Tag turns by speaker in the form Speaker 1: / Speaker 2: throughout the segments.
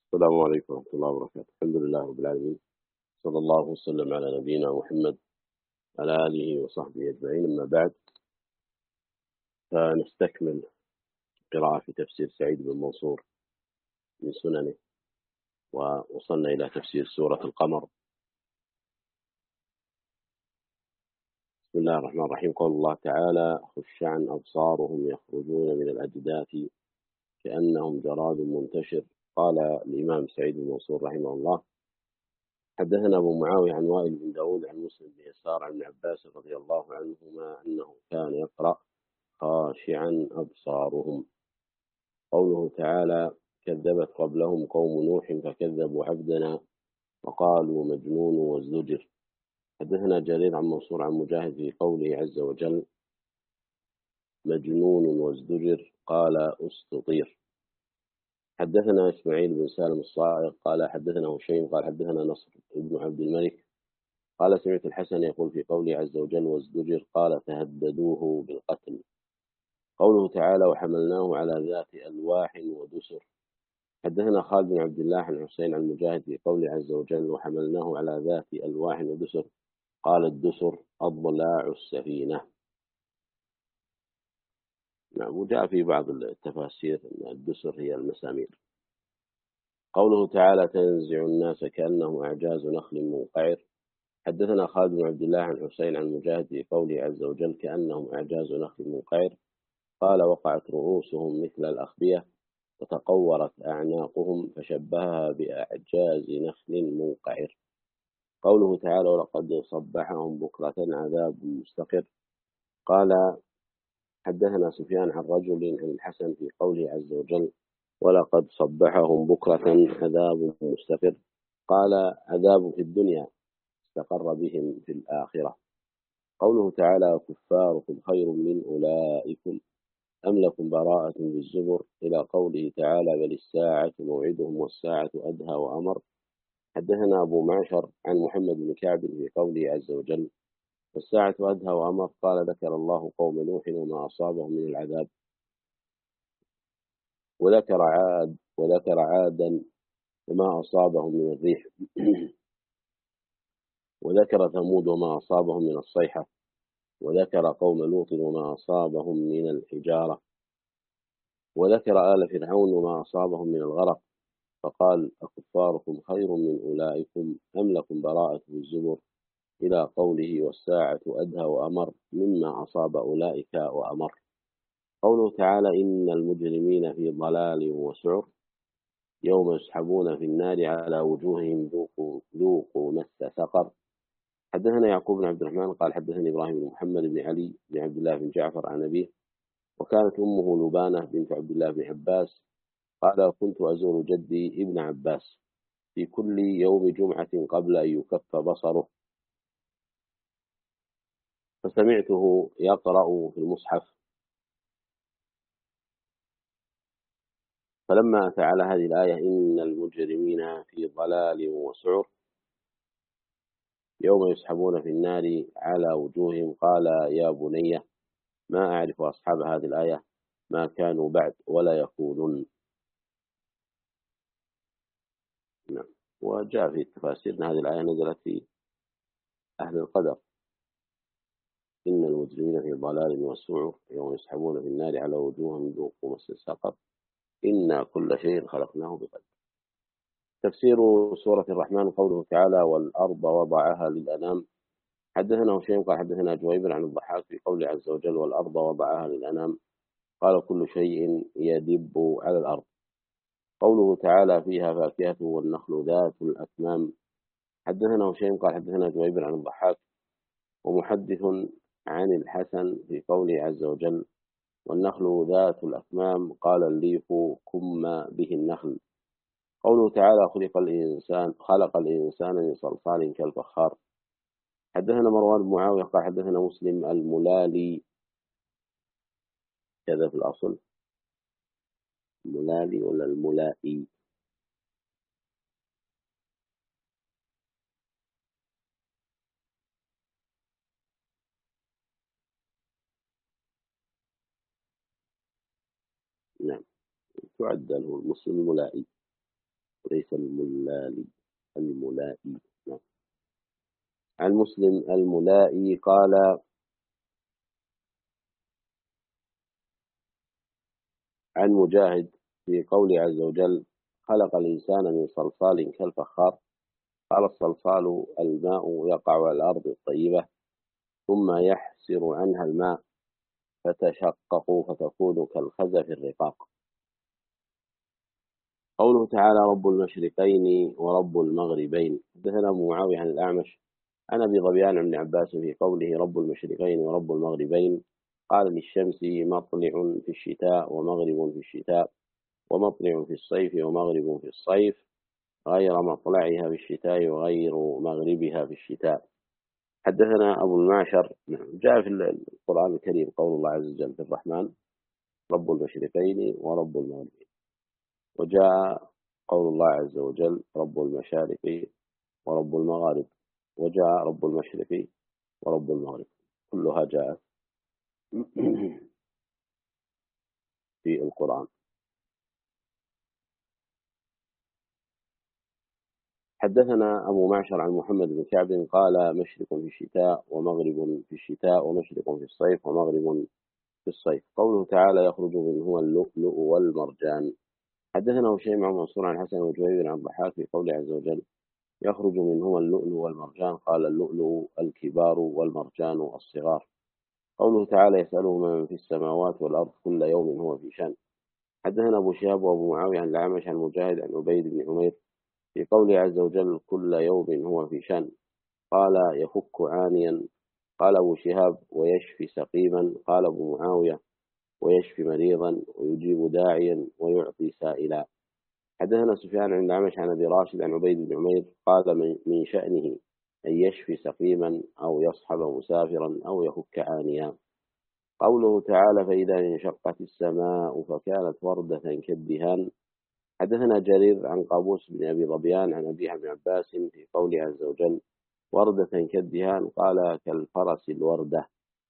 Speaker 1: السلام عليكم ورحمة الله وبركاته. الحمد لله رب العالمين، صلى الله وسلم على نبينا محمد على آله وصحبه أجمعين. أما بعد، فنستكمل قراءة في تفسير سعيد بن منصور من سننه، ووصلنا إلى تفسير سورة القمر. بسم الله الرحمن الرحيم. قول الله تعالى: خش عن أبصارهم يخرجون من الأجداث كأنهم جراد منتشر. قال الإمام سعيد بن منصور رحمه الله: حدثنا أبو معاوية عن وائل بن داود عن مسلم بن يسار عن ابن عباس رضي الله عنهما أنه كان يقرأ: خاشعا أبصارهم. قوله تعالى: كذبت قبلهم قوم نوح فكذبوا عبدنا وقالوا مجنون وازدجر. حدثنا جرير عن منصور عن مجاهد في قوله عز وجل: مجنون وازدجر قال أسطير. حدثنا إسماعيل بن سالم الصائغ قال حدثنا هشيم قال حدثنا نصر بن عبد الملك قال سمعت الحسن يقول في قوله عز وجل: وازدجر قال تهددوه بالقتل. قوله تعالى: وحملناه على ذات ألواح ودسر. حدثنا خالد بن عبد الله عن حسين عن مجاهد في قوله عز وجل: وحملناه على ذات ألواح ودسر. قال الدسر أضلاع السفينة. نعم، وجاء في بعض التفاسير أن الدسر هي المسامير. قوله تعالى: تنزع الناس كأنهم أعجاز نخل منقعر. حدثنا خالد بن عبد الله عن حسين عن مجاهد في قوله عز وجل: كأنهم أعجاز نخل منقعر. قال: وقعت رؤوسهم مثل الأخبية وتقورت أعناقهم فشبهها بأعجاز نخل منقعر. قوله تعالى: ولقد صبحهم بكرة عذاب مستقر. قال: حدثنا سفيان عن رجل عن الحسن في قوله عز وجل: ولقد صبحهم بكرة عذاب مستقر. قال: عذاب في الدنيا استقر بهم في الآخرة. قوله تعالى: كفاركم خير من أولئكم أم لكم براءة بالزبر، إلى قوله تعالى: بل الساعة موعدهم والساعة أدهى وأمر. حدثنا أبو معشر عن محمد بن كعب في قوله عز وجل: والساعة أدهى وأمر. قال: ذكر الله قوم نوح وما أصابهم من العذاب، وذكر عادا وما أصابهم من الريح وذكر ثمود وما أصابهم من الصيحة، وذكر قوم لوط وما أصابهم من الحجارة، وذكر آل فرعون وما أصابهم من الغرق. فقال: أكفاركم خير من أولئكم أم لكم براءة الزبر، إلى قوله: والساعة أدهى وأمر مما أصاب أولئك وأمر. قوله تعالى: إن المجرمين في ضلال وسعر يوم يسحبون في النار على وجوههم ذوقوا مس سقر. حدثنا يعقوب بن عبد الرحمن قال حدثني إبراهيم بن محمد بن علي بن عبد الله بن جعفر عن أبيه، وكانت أمه لبانة بنت عبد الله بن عباس. قال: كنت أزور جدي ابن عباس في كل يوم جمعة قبل أن يكف بصره، فسمعته يقرأ في المصحف، فلما أتى على هذه الآية: إن المجرمين في ضلال وسعر يوم يسحبون في النار على وجوههم، قال: يا بني، ما أعرف أصحاب هذه الآية، ما كانوا بعد ولا يكونون. نعم. وجاء في التفاسير أن هذه الآية نزلت في أهل القدر: إن المجرمين في ضلال وسعر يوم يسحبون في النار على وجوههم ذوقوا مس السقر إنا كل شيء خلقناه بقدر. تفسير سورة الرحمن. قوله تعالى: والأرض وضعها للأنام. حدثنا هشيم قال حدثنا جويبر عن الضحاك في قوله عز وجل: والأرض وضعها للأنام. قال: كل شيء يدب على الأرض. قوله تعالى: فيها فاكهة والنخل ذات الأكمام. حدثنا هشيم قال حدثنا جويبر عن الضحاك ومحدث عن الحسن في قوله عز وجل: والنخل ذات الأكمام. قال الليث: كم به النخل. قوله تعالى: خلق الإنسان من صلصال كالفخار. حدثنا مروان بن معاوية قال حدثنا مسلم الملالي، كذا في الأصل الملالي ولا الملائي؟ نعم، تعدل هو المسلم الملائي، ليس الملالي، الملائي. نعم. عن مسلم الملائي قال عن مجاهد في قوله عز وجل: خلق الإنسان من صلصال كالفخار. قال: الصلصال الماء يقع على الأرض الطيبة ثم يحسر عنها الماء فتشقق فتكون كالخزف الرقاق. قوله تعالى: رب المشرقين ورب المغربين. حدثنا أبو معاوية عن الأعمش عن أبي ظبيان عن ابن عباس في قوله: رب المشرقين ورب المغربين. قال: للشمس مطلع في الشتاء ومغرب في الشتاء، ومطلع في الصيف ومغرب في الصيف، غير مطلعها في الشتاء وغير مغربها في الشتاء. حدثنا أبو المعشر. جاء في القرآن الكريم قول الله عز وجل في الرحمن: رب المشرقين ورب المغربين. وجاء قول الله عز وجل: رب المشارق ورب المغارب. وجاء رب المشرق ورب المغرب. كلها جاءت في القرآن. حدثنا أبو معشر عن محمد بن كعب قال: مشرق في الشتاء ومغرب في الشتاء، ومشرق في الصيف ومغرب في الصيف. قوله تعالى: يخرج منهما اللؤلؤ والمرجان. حدثنا هشيم عن منصور عن حسن وجوير عن الضحاك في قوله عز وجل: يخرج منهما اللؤلؤ والمرجان. قال: اللؤلؤ الكبار والمرجان الصغار. قوله تعالى: يسأله من في السماوات والأرض كل يوم هو في شأن. حدثنا أبو شهاب وأبو معاوية عن الأعمش عن مجاهد عن عبيد بن عمير في قوله عز وجل: كل يوم هو في شأن. قال: يفك عانيا. قال أبو شهاب: ويشفي سقيما. قال أبو معاوية: ويشفي مريضا ويجيب داعيا ويعطي سائلا. حدثنا سفيان عن الأعمش عن أبي راشد عن عبيد بن عمير قال: من شأنه أن يشفي سقيما أو يصحب مسافرا أو يفك عانيا. قوله تعالى: فإذا انشقت السماء فكانت وردة كالدهان. حدثنا جرير عن قابوس بن أبي ظبيان عن أبيه بن عباس في قوله عز وجل: وردة كالدهان. قال: كالفرس الوردة.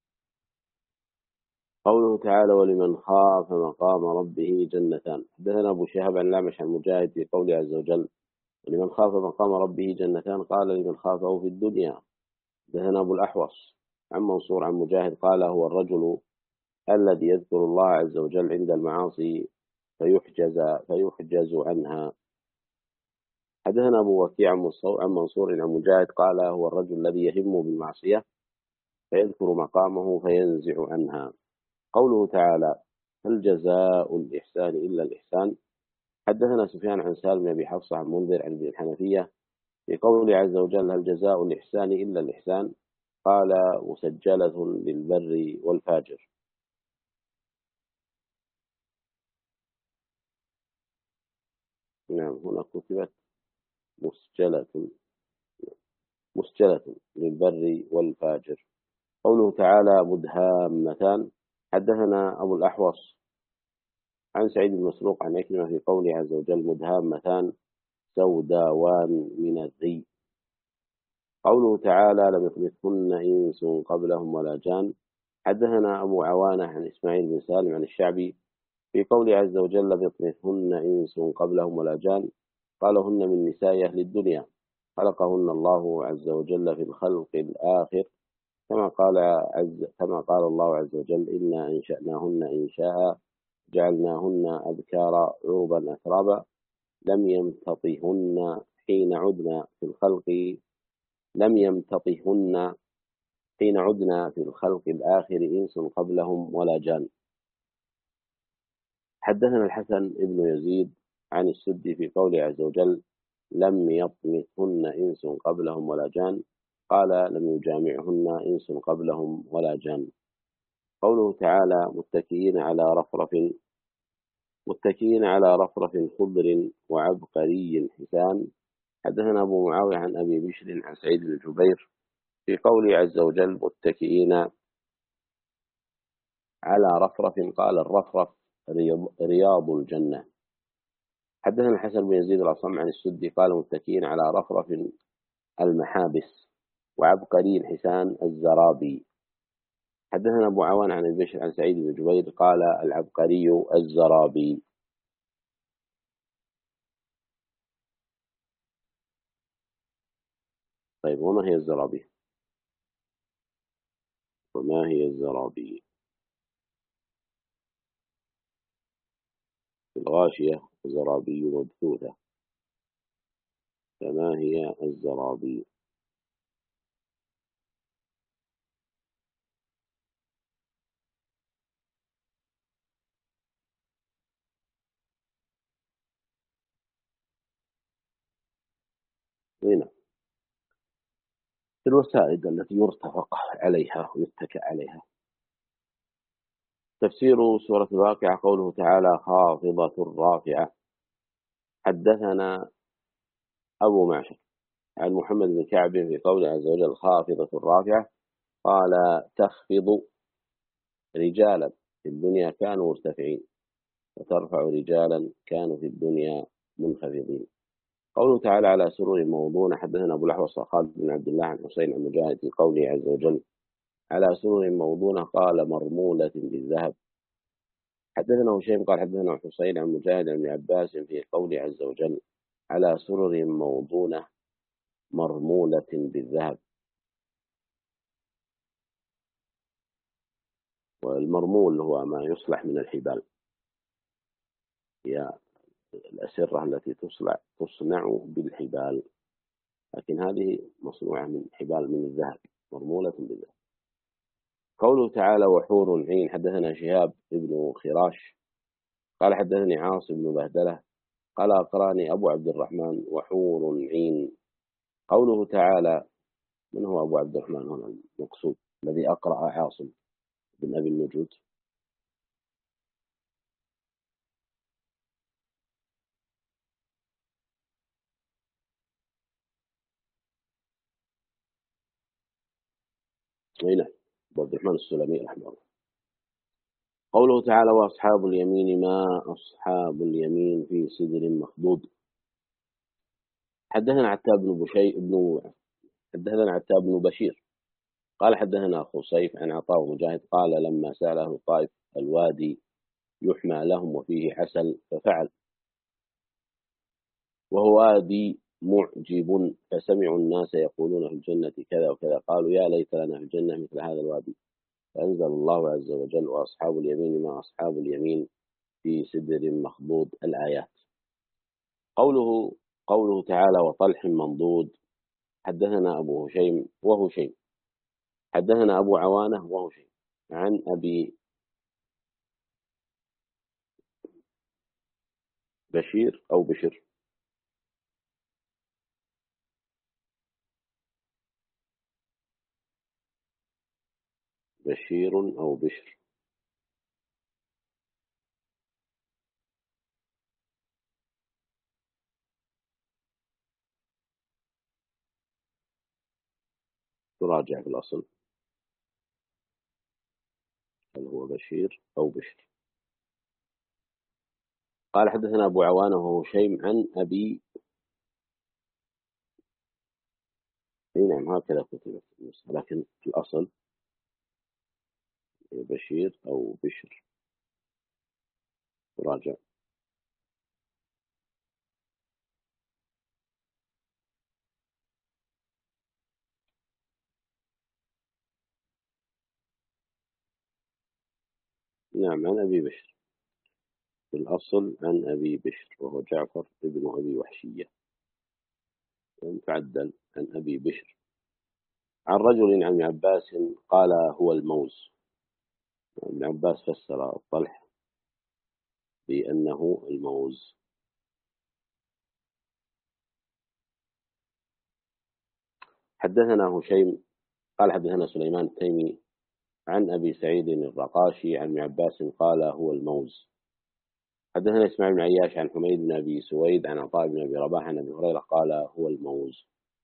Speaker 1: قوله تعالى: ولمن خاف مقام ربه جنتان. حدثنا أبو شهاب عن الأعمش عن مجاهد في قوله عز وجل: ولمن خاف مقام ربه جنتان. قال: لمن خافه في الدنيا. حدثنا أبو الأحوص عن منصور عن مجاهد قال: هو الرجل الذي يذكر الله عز وجل عند المعاصي فيحجز عنها. حدثنا أبو وكيع عن منصور عن مجاهد قال: هو الرجل الذي يهم بالمعصية فيذكر مقامه فينزع عنها. قوله تعالى: هل جزاء الإحسان إلا الإحسان. حدثنا سفيان عن سالم بن أبي حفص عن منذر عن ابن الحنفية في قوله عز وجل: هل جزاء الإحسان إلا الإحسان. قال: مسجلة للبر والفاجر. نعم، هنا كتبت مسجلة للبر والفاجر. قوله تعالى: مدهامتان. حدثنا أبو الأحوص عن سعيد بن مسروق عن عكرمة في قوله عز وجل: مدهامتان سوداوان من الذي. قوله تعالى: لم يطمثهن إنس قبلهم ولا جان. حدثنا أبو عوانة عن إسماعيل بن سالم عن الشعبي في قوله عز وجل: لم يطمثهن إنس قبلهم ولا جان. قال: هن من نساء أهل الدنيا، خلقهن الله عز وجل في الخلق الآخر، كما قال الله عز وجل: إنا أنشأناهن إنشاء جعلناهن أبكارا عربا أترابا لم يمتطهن حين عدنا في الخلق الآخر إنس قبلهم ولا جان. حدثنا الحسن بن يزيد عن السدي في قوله عز وجل: لم يطمثهن إنس قبلهم ولا جان. قال: لم يجامعهن إنس قبلهم ولا جان. قوله تعالى: متكئين على رفرف خضر وعبقري حسان. حدثنا أبو معاوية عن أبي بشر عن سعيد بن جبير في قوله عز وجل: متكئين على رفرف. قال: الرفرف رياض الجنة. حدثنا الحسن بن يزيد الأصم عن السدي قال: متكئين على رفرف المحابس، وعبقري حسان الزرابي. حدثنا أبو عوان عن البشر عن سعيد بن جبير قال: العبقري الزرابي. طيب وما هي الزرابي؟ وما هي الزرابي؟ في الغاشية زرابي مبثوثة، فما هي الزرابي؟ هنا في الوسائد التي يرتفق عليها ويتكأ عليها. تفسير سورة الواقعة قوله تعالى خافضة رافعة. حدثنا أبو معشر عن محمد بن كعب في قوله عز وجل خافضة رافعة قال تخفض رجالا في الدنيا كانوا مرتفعين وترفع رجالا كانوا في الدنيا منخفضين. قوله تعالى على سرر موضونة. حدثنا أبو الأحوص خالد بن عبد الله عن حسين عن مجاهد في قوله عز وجل على سرر موضونة قال مرمولة بالذهب. حدثنا هشيم قال حدثنا حسين عن مجاهد عن ابن عباس في قوله عز وجل على سرر موضونة مرمولة بالذهب. والمرمول هو ما يصلح من الحبال، هي الأسرة التي تصنع بالحبال، لكن هذه مصنوعة من حبال من الذهب، مرمولة بالذهب. قوله تعالى وحور عين. حدثنا شهاب بن خراش قال حدثني عاصم بن بهدلة قال أقرأني أبو عبد الرحمن وحور عين. قوله تعالى من هو أبو عبد الرحمن هنا المقصود الذي أقرأ عاصم بن أبي النجود؟ هنا أبو عبد الرحمن السلمي رحمه الله. قوله تعالى وأصحاب اليمين ما أصحاب اليمين في سدر مخضود. حدثنا عتاب بن بشير قال حدثنا خصيف عن عطاء ومجاهد قال لما سأله الطائف الوادي يحمى لهم وفيه عسل ففعل، وهو وادي معجب فسمعوا الناس يقولون في الجنة كذا وكذا قالوا يا ليت لنا في الجنة مثل هذا الوادي، فأنزل الله عز وجل وأصحاب اليمين ما أصحاب اليمين في سدر مخضود الآيات. قوله تعالى وطلح منضود. حدثنا أبو هشيم وهشيم حدثنا أبو عوانة وهشيم عن أبي بشير أو بشر بشير أو بشر تراجع في الأصل هل هو بشير أو بشر. قال حدثنا أبو عوانة وهشيم عن أبي نعم هكذا كتبت لكن في الأصل بشير أو بشر تراجع. نعم عن أبي بشر في الأصل عن أبي بشر وهو جعفر ابن أبي وحشية، تعدل عن أبي بشر عن رجل عن ابن عباس قال هو الموز. ابن عباس فسر الطلح بأنه الموز. حدثنا هشيم قال حدثنا سليمان التيمي عن أبي سعيد الرقاشي عن ابن عباس قال هو الموز. حدثنا إسماعيل بن عياش عن حميد بن أبي سويد عن عطاء بن أبي رباح عن أبي هريرة قال هو الموز.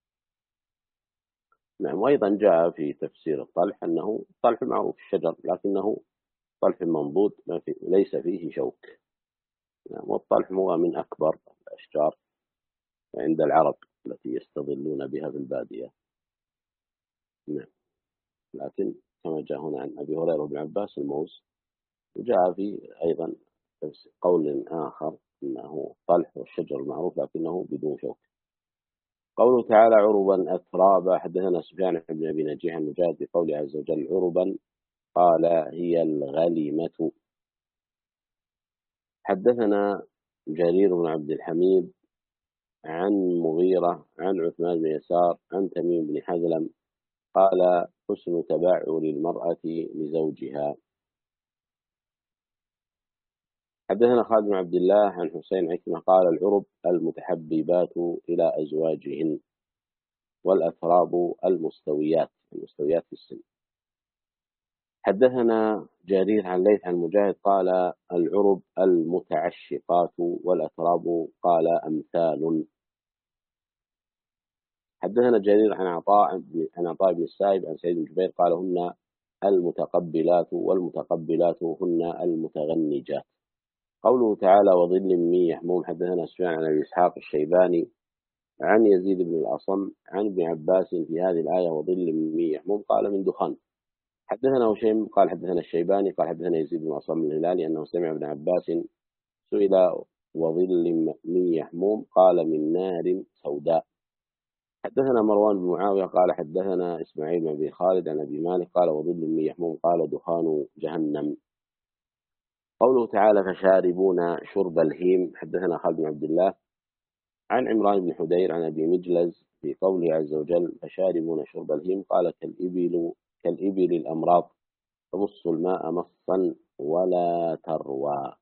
Speaker 1: نعم وأيضا جاء في تفسير الطلح أنه طلح معروف الشجر لكنه طلح منضود ليس فيه شوك. نعم والطلح هو من أكبر الأشجار عند العرب التي يستظلون بها في البادية. نعم لكن كما جاء هنا عن أبي هريرة وابن عباس الموز. وجاء في أيضا قول آخر أنه طلح والشجر المعروف لكنه بدون شوك. قوله تعالى عربا أترابا. حدثنا سفيان بن أبي نجيح المجاهد بقوله عز وجل عربا قال هي الغليمة. حدثنا جرير بن عبد الحميد عن مغيرة عن عثمان بن يسار عن تميم بن حزلم قال حسن تبعر المرأة لزوجها. حدثنا خالد بن عبد الله عن حسين عكرمة قال العرب المتحببات إلى أزواجهن، والأتراب المستويات في السن. حدثنا جرير عن ليث عن مجاهد قال العرب المتعشقات، والأتراب قال أمثال. حدثنا جرير عن عطاء بن السائب عن سعيد بن جبير قال هن المتقبلات، والمتقبلات هن المتغنجات. قوله تعالى وظل من يحموم. حدثنا سفيان عن أبي إسحاق الشيباني عن يزيد بن الأصم عن ابن عباس في هذه الآية وظل من يحموم قال من دخان. حدثنا هشيم قال حدثنا الشيباني قال حدثنا يزيد بن الأصم الهلالي أنه سمع ابن عباس سئل وظل من يحموم قال من نار سوداء. حدثنا مروان بن معاوية قال حدثنا إسماعيل بن أبي خالد عن أبي مالك قال وظل من يحموم قال دخان جهنم. قوله تعالى فشاربون شرب الهيم. حدثنا خالد بن عبد الله عن عمران بن حدير عن أبي مجلز في قوله عز وجل فشاربون شرب الهيم قال كالإبل الأمراض تمص الماء مصا ولا تروى.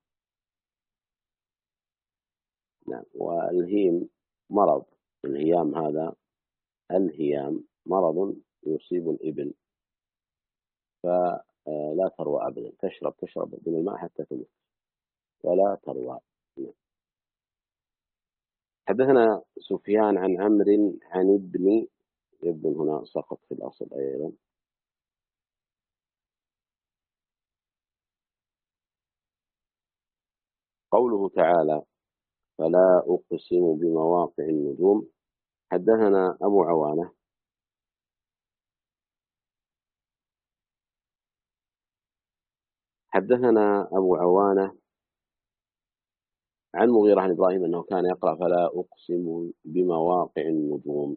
Speaker 1: نعم. والهيم مرض، الهيام هذا الهيام مرض يصيب الإبل فلا تروى أبدا، تشرب من الماء حتى تموت ولا تروى. حدثنا سفيان عن عمرو عن ابن هنا سقط في الأصل أيضا. قوله تعالى فلا أقسم بمواقع النجوم. حدثنا أبو عوانة عن مغيرة عن إبراهيم أنه كان يقرأ فلا أقسم بمواقع النجوم.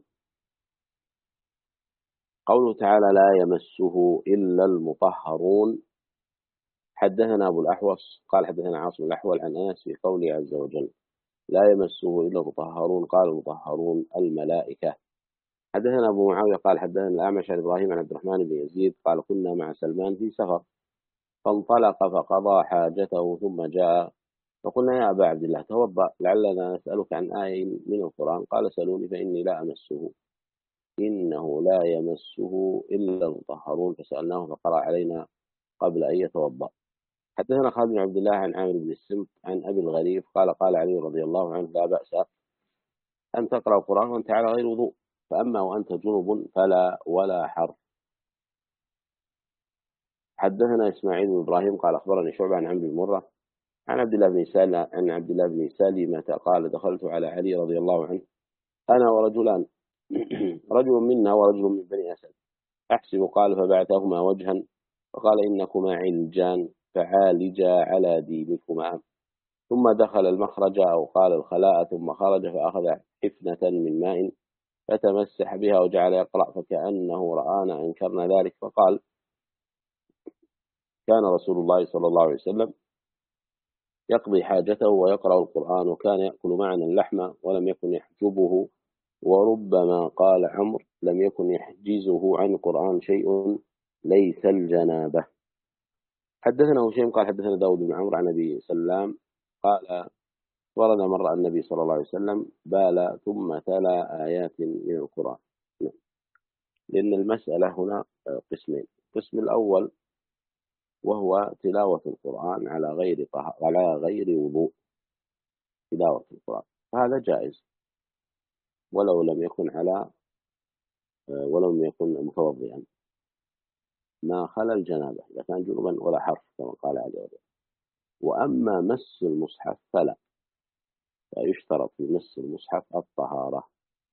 Speaker 1: قوله تعالى لا يمسه إلا المطهرون. حدثنا أبو الأحوص قال حدثنا عاصم الأحول عن أنس في قوله عز وجل لا يمسه إلا المطهرون قال المطهرون الملائكة. حدثنا أبو معاوية قال حدثنا الأعمش عن إبراهيم عن عبد الرحمن بن يزيد قال كنا مع سلمان في سفر فانطلق فقضى حاجته ثم جاء فقلنا يا أبا عبد الله توضأ لعلنا نسألك عن آية من القرآن قال سألوني فإني لا أمسه إنه لا يمسه إلا المطهرون فسألناه فقرأ علينا قبل أن يتوضأ. حدثنا خالد بن عبد الله عن عامر بن السمت عن أبي الغريب قال علي رضي الله عنه لا بأس أن تقرأ القرآن وأنت على غير وضوء فأما وأنت جنب فلا ولا حر. حدثنا إسماعيل بن إبراهيم قال أخبرني شعبة عن عمرو بن مرة عن عبد الله بن سالمة قال دخلت على علي رضي الله عنه أنا ورجلان رجل منا ورجل من بني أسد أحسب قال فبعثهما وجها فقال إنكما علجان فعالجا على دينكما ثم دخل المخرج أو قال الخلاء ثم خرج فأخذ حفنة من ماء فتمسح بها وجعل يقرأ فكأنه رآنا أنكرنا ذلك فقال كان رسول الله صلى الله عليه وسلم يقضي حاجته ويقرأ القرآن وكان يأكل معنا اللحم ولم يكن يحجبه وربما قال عمرو لم يكن يحجزه عن القرآن شيء ليس الجنابة. حدثنا هشيم قال حدثنا داود بن عمرو عن أبي سلام قال ورد مرة النبي صلى الله عليه وسلم بال ثم تلا آيات من القرآن. لأن المسألة هنا قسمين. القسم الأول وهو تلاوة القرآن على غير وضوء تلاوة القرآن هذا جائز ولو لم يكن متوضئا ما خلا الجنابة إذا كان جنبا ولا حرف كما قال عليه وسلم. وأما مس المصحف فلا يشترط في مس المصحف الطهارة.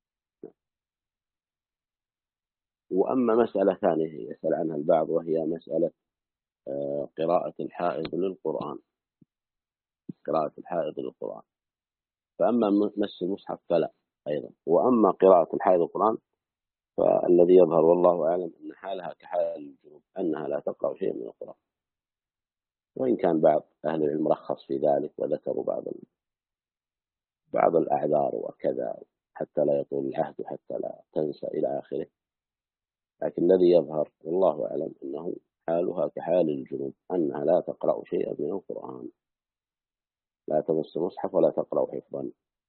Speaker 1: وأما مسألة ثانية يسأل عنها البعض وهي مسألة قراءة الحائض للقرآن. فأما مس المصحف فلا أيضا. وأما قراءة الحائض القرآن فالذي يظهر والله أعلم أن حالها كحال الجنوب، أنها لا تقرأ شيئا من القرآن، وإن كان بعض أهل العلم رخص في ذلك وذكروا بعض الأعذار وكذا، حتى لا يطول العهد وحتى لا تنسى إلى آخره. لكن الذي يظهر والله أعلم أنه حالها كحال الجنوب، أنها لا تقرأ شيئا من القرآن، لا تمس مصحف ولا تقرأ حفظا.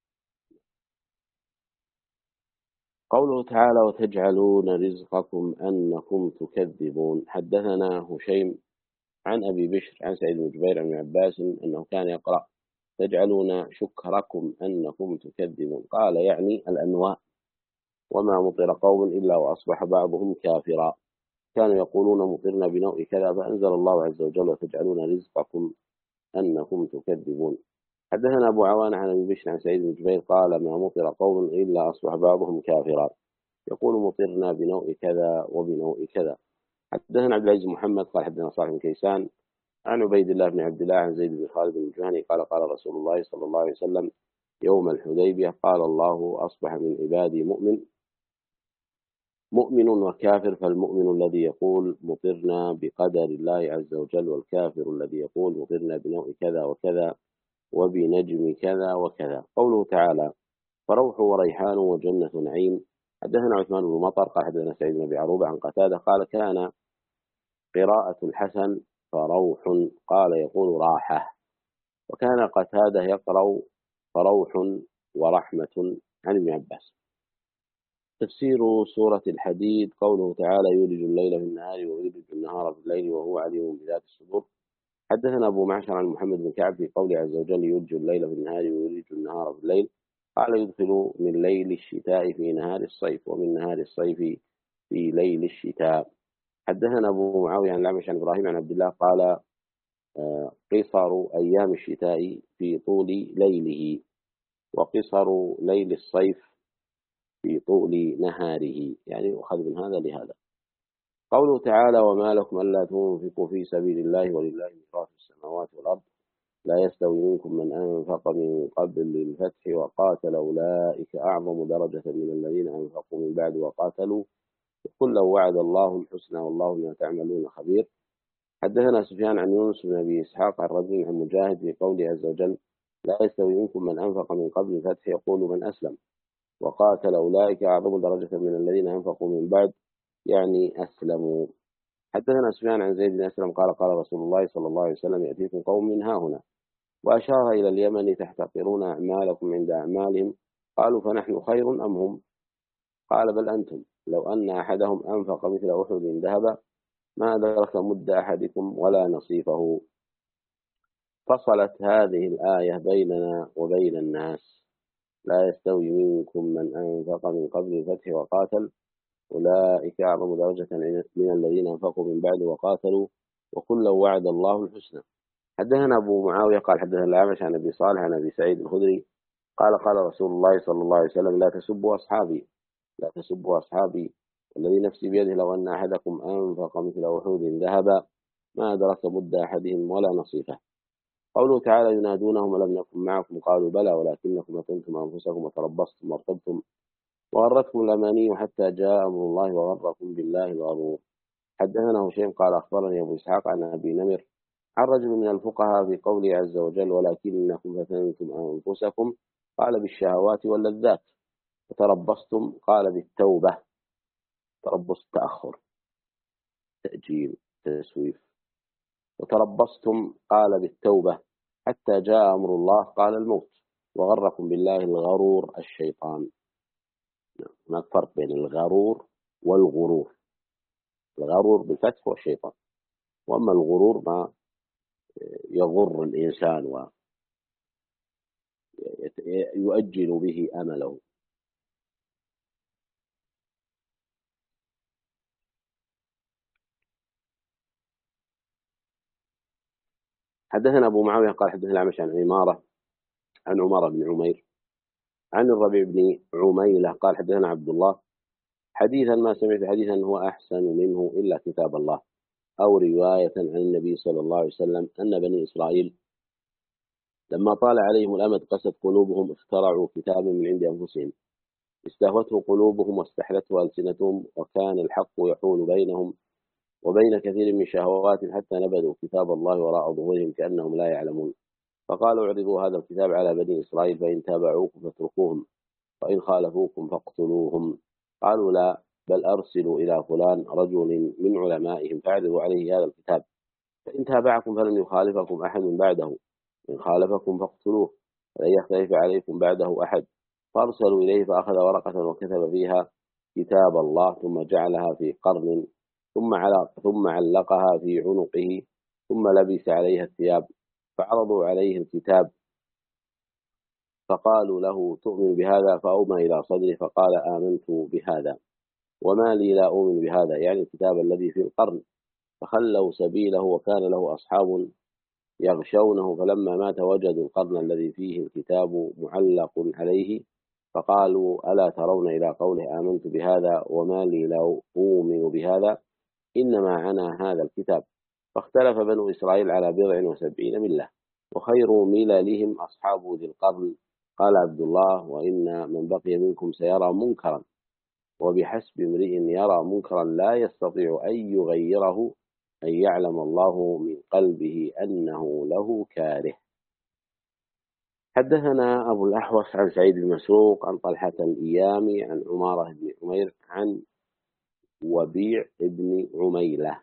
Speaker 1: قوله تعالى وتجعلون رزقكم أنكم تكذبون. حدثنا هشيم عن أبي بشر عن سعيد بن جبير عن ابن عباس أنه كان يقرأ تجعلون شكركم أنكم تكذبون، قال يعني الأنواع. وما مطر قوم إلا وأصبح بعضهم كافرا، كانوا يقولون مطرنا بنوء كذا، فأنزل الله عز وجل وتجعلون رزقكم أنكم تكذبون. حدثنا أبو عوانة عن أبي بشر عن سعيد بن جبير قال ما مطر قوم إلا أصبح بعضهم كافرا، يقول مطرنا بنوء كذا وبنوء كذا. حدثنا عبد العزيز محمد قال حدثنا صالح بن كيسان عن عبيد الله بن عبد الله عن زيد بن خالد بن الجهني قال قال رسول الله صلى الله عليه وسلم يوم الحديبية قال الله أصبح من عبادي مؤمن وكافر، فالمؤمن الذي يقول مطرنا بقدر الله عز وجل، والكافر الذي يقول مطرنا بنوع كذا وكذا وبنجم كذا وكذا. قوله تعالى فروح وريحان وجنة نعيم. حدثنا عثمان بن مطر قال حدثنا سعيد بن أبي عروبة عن قتادة قال كان قراءة الحسن فروح، قال يقول راحة، وكان قتادة يقرأ فروح ورحمة عن ابن عباس. تفسير سورة الحديد قوله تعالى يولج الليل في النهار ويولج النهار في الليل وهو عليم بذات الصدور. حدثنا أبو معشر عن محمد بن كعب في قوله عز وجل يولج الليل في النهار ويولج النهار في الليل، قال يدخل من ليل الشتاء في نهار الصيف ومن نهار الصيف في ليل الشتاء. حدثنا أبو معاوية عن الأعمش عن إبراهيم عن عبد الله قال قصر أيام الشتاء في طول ليله، وقصر ليل الصيف في طول نهاره، يعني يؤخذ من هذا لهذا. قوله تعالى وما لكم ألا تنفقوا في سبيل الله ولله ميراث السماوات والأرض لا يستوي منكم من أنفق من قبل الفتح وقاتل أولئك أعظم درجة من الذين أنفقوا من بعد وقاتلوا كلا وعد الله الحسنى والله بما تعملون خبير. حدثنا سفيان عن يونس بن أبي إسحاق عن رجل عن مجاهد في قوله عز وجل لا يستوي منكم من أنفق من قبل الفتح يقول من أسلم وقاتل أولئك أعظم درجة من الذين أنفقوا من بعد يعني أسلموا. حدثنا سفيان عن زيد بن أسلم قال قال رسول الله صلى الله عليه وسلم يأتيكم قوم من هاهنا، وأشار إلى اليمن تحتقرون أعمالكم عند أعمالهم، قالوا فنحن خير أم هم؟ قال بل أنتم، لو أن أحدهم أنفق مثل أحد ذهبا ما أدرك مد أحدكم ولا نصيفه. فصلت هذه الآية بيننا وبين الناس لا يستوي منكم من أنفق من قبل الفتح وقاتل أولئك أعظم درجة من الذين أنفقوا من بعد وقاتلوا وكلا وعد الله الحسنى. حدثنا أبو معاوية قال حدثنا الأعمش عن أبي صالح عن أبي سعيد الخدري قال قال رسول الله صلى الله عليه وسلم لا تسبوا أصحابي لا تسبوا أصحابي والذي نفسي بيده لو أن أحدكم أنفق مثل أحد ذهبا ما أدرك مد أحدهم ولا نصيفه. قوله تعالى ينادونهم ألم نكن معكم قالوا بلى ولكنكم فتنتم أنفسكم وتربصتم وارتبتم وغرتكم الأماني حتى جاء أمر الله وغركم بالله الغرور. حدثنا هشيم قال أخبرني أبو إسحاق عن أبي نمر عن رجل من الفقهاء في قوله عز وجل ولكنكم فتنتم أنفسكم قال بالشهوات واللذات، وتربصتم قال بالتوبة، تربص تأخر تأجيل تسويف، وتربصتم قال بالتوبة حتى جاء أمر الله قال الموت، وغركم بالله الغرور الشيطان. هناك فرق بين الغرور والغرور، الغرور بالفتح والشيطان، وأما الغرور ما يغر الإنسان ويؤجل به أمله. حدثنا أبو معاوية قال حدثنا الأعمش عن عمر بن عمير عن الربيع بن عميلة قال حدثنا عبد الله حديثا ما سمعت حديثا هو أحسن منه إلا كتاب الله، أو رواية عن النبي صلى الله عليه وسلم أن بني إسرائيل لما طال عليهم الأمد قست قلوبهم اخترعوا كتابا من عند أنفسهم استهوته قلوبهم واستحلته ألسنتهم، وكان الحق يحول بينهم وبين كثير من شهوات حتى نبذوا كتاب الله وراء ظهورهم كأنهم لا يعلمون. فقالوا اعرضوا هذا الكتاب على بني إسرائيل فإن تابعوكم فاتركوهم وإن خالفوكم فاقتلوهم. قالوا لا، بل أرسلوا إلى فلان رجل من علمائهم فاعرضوا عليه هذا الكتاب، فإن تابعكم فلن يخالفكم أحد بعده، إن خالفكم فاقتلوه فلن يختلف عليكم بعده أحد. فأرسلوا إليه فأخذ ورقة وكتب فيها كتاب الله، ثم جعلها في قرن، ثم علقها في عنقه، ثم لبس عليها الثياب، فعرضوا عليه الكتاب فقالوا له تؤمن بهذا؟ فأومى إلى صدره فقال آمنت بهذا، وما لي لا أؤمن بهذا، يعني الكتاب الذي في القرن. فخلوا سبيله، وكان له أصحاب يغشونه، فلما مات وجدوا القرن الذي فيه الكتاب معلق عليه، فقالوا ألا ترون إلى قوله آمنت بهذا وما لي لا أؤمن بهذا، إنما عنا هذا الكتاب. فاختلف بنو إسرائيل على 70 ملة، وخير مللهم أصحاب ذي القرن. قال عبد الله وإن من بقي منكم سيرى منكرا، وبحسب امرئ يرى منكرا لا يستطيع أن يغيره أن يعلم الله من قلبه أنه له كاره. حدثنا أبو الأحوص عن سعيد بن مسروق عن طلحة الإيامي عن عمارة بن عمير عن وبيع بن عميلة.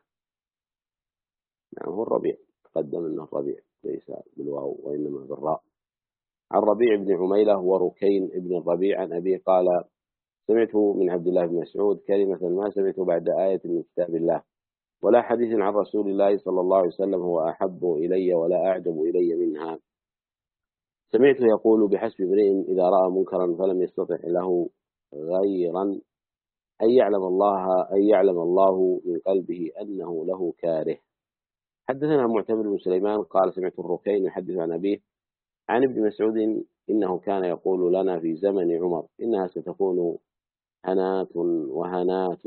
Speaker 1: هو الربيع، تقدم أنه الربيع ليس بالواو وإنما بالراء. عن ربيع بن عميلة وركين بن الربيع عن أبيه قال سمعت من عبد الله بن مسعود كلمة ما سمعت بعد آية من كتاب الله ولا حديث عن رسول الله صلى الله عليه وسلم هو أحب إلي ولا أعجب إلي منها. سمعت يقول بحسب امرئ إذا رأى منكرا فلم يستطع له غيرا أن يعلم الله من قلبه أنه له كاره. حدثنا معتمر بن سليمان قال سمعت الركين يحدث عن أبيه عن ابن مسعود إنه كان يقول لنا في زمن عمر إنها ستكون هنات وهنات،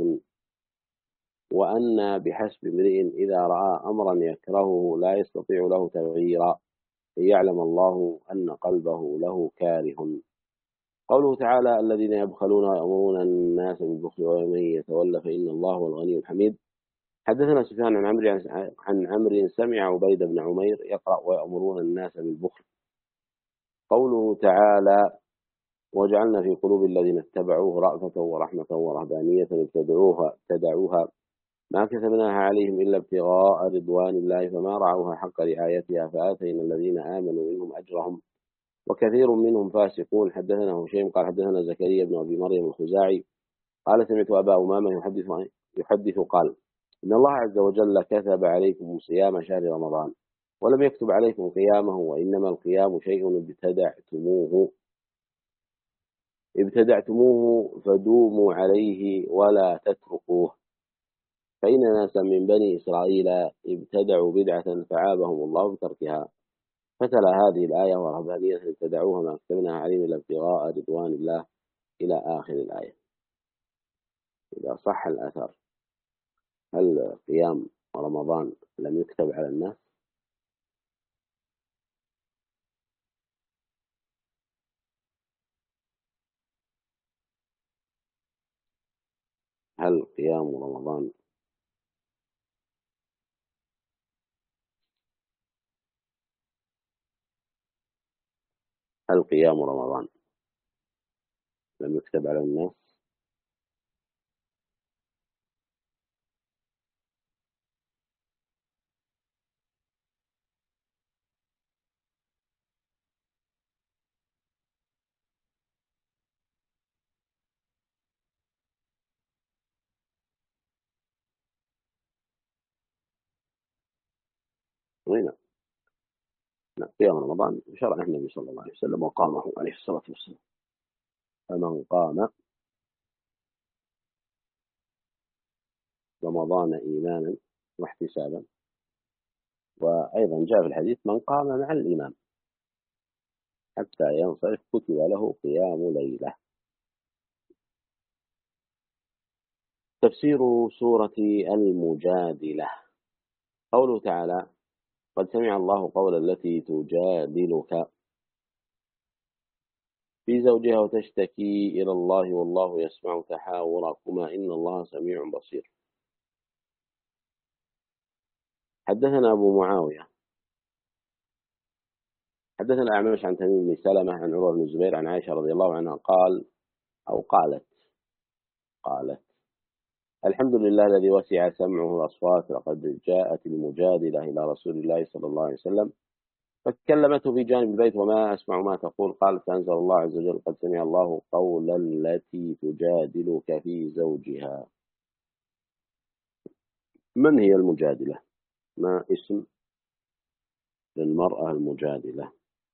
Speaker 1: وأن بحسب امرئ إذا رأى أمرا يكرهه لا يستطيع له تغييرا ليعلم الله أن قلبه له كاره. قوله تعالى الذين يبخلون ويأمرون الناس بالبخل ومن يتولى فإن الله هو الغني الحميد. حدثنا سفيان عن عمرو سمع عبيد بن عمير يقرأ ويأمرون الناس بالبخل. قوله تعالى وجعلنا في قلوب الذين اتبعوه رأفة ورحمة ورهبانية ابتدعوها ما كتبناها عليهم إلا ابتغاء رضوان الله فما رعوها حق رعايتها فآتينا الذين آمنوا منهم أجرهم وكثير منهم فاسقون. حدثنا هشيم قال حدثنا زكريا بن أبي مريم الخزاعي قال سمعت أبا أمامة يحدث قال إن الله عز وجل كتب عليكم صيام شهر رمضان ولم يكتب عليكم قيامه، وإنما القيام شيء ابتدعتموه فدوموا عليه ولا تتركوه. فإن ناسا من بني إسرائيل ابتدعوا بدعة فعابهم الله بتركها، فتلا هذه الآية ورهبانية ابتدعوها ما كتبناها عليهم إلا ابتغاء رضوان الله إلى آخر الآية. إذا صح الأثر هل قيام رمضان لم يكتب على الناس؟ هل قيام رمضان لم يكتب على الناس؟ نعم. قيام رمضان شرع النبي صلى الله عليه وسلم وقامه عليه الصلاة والسلام. فمن قام رمضان إيمانا واحتسابا، وأيضا جاء في الحديث من قام مع الإمام حتى ينصرف كتب له قيام ليلة. تفسير سورة المجادلة. قوله تعالى قد سمع الله قول التي تجادلك في زوجها وتشتكي إلى الله والله يسمع تحاوركما إن الله سميع بصير. حدثنا أبو معاوية حدثنا الأعمش عن تميم بن سلمة عن عروة بن الزبير عن عائشة رضي الله عنها قال أو قالت الحمد لله الذي وسع سمعه الأصوات لقد جاءت المجادلة إلى رسول الله صلى الله عليه وسلم فكلمته في جانب البيت وما أسمع ما تقول. قال فأنزل الله عز وجل قد سمع الله قول التي تجادلك في زوجها. من هي المجادلة؟ ما اسم للمرأة المجادلة؟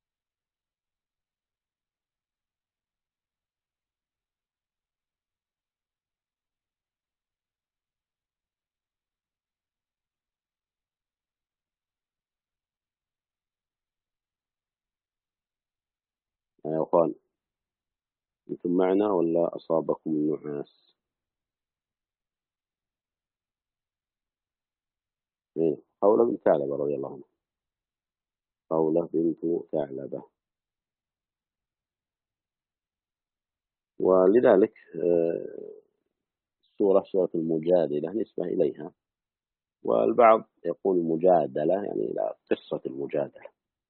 Speaker 1: يا أخوان أنتم معنا ولا أصابكم النعاس؟ خولة بنت ثعلبة رضي الله عنها. خولة بنت ثعلبة. ولذلك سورة المجادلة نسبة إليها، والبعض يقول مجادلة يعني إلى قصة المجادلة.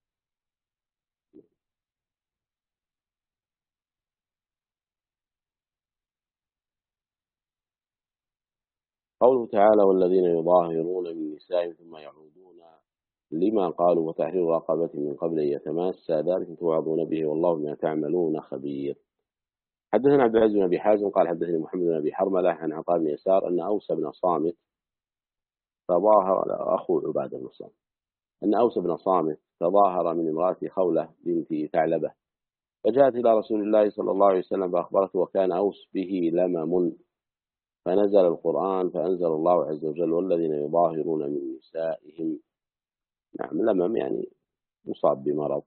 Speaker 1: قوله تعالى والذين يظاهرون من نسائهم ثم يعودون لما قالوا وتحرير رقبة من قبل أن يتماسى ذلك توعظون به والله بما تعملون خبير. حدثنا عبد العزيز بن أبي حازم قال حدثني محمد بن أبي حرملة عن عطاء بن يسار أن أوس بن صامت تظاهر أخو عبادة بن صامت أن أوس بن صامت تظاهر من امرأة خولة بنت ثعلبة فجاءت إلى رسول الله صلى الله عليه وسلم فأخبرته وكان أوس به لمم فنزل القرآن فأنزل الله عز وجل والذين يظاهرون من نسائهم. نعم لمم يعني مصاب بمرض،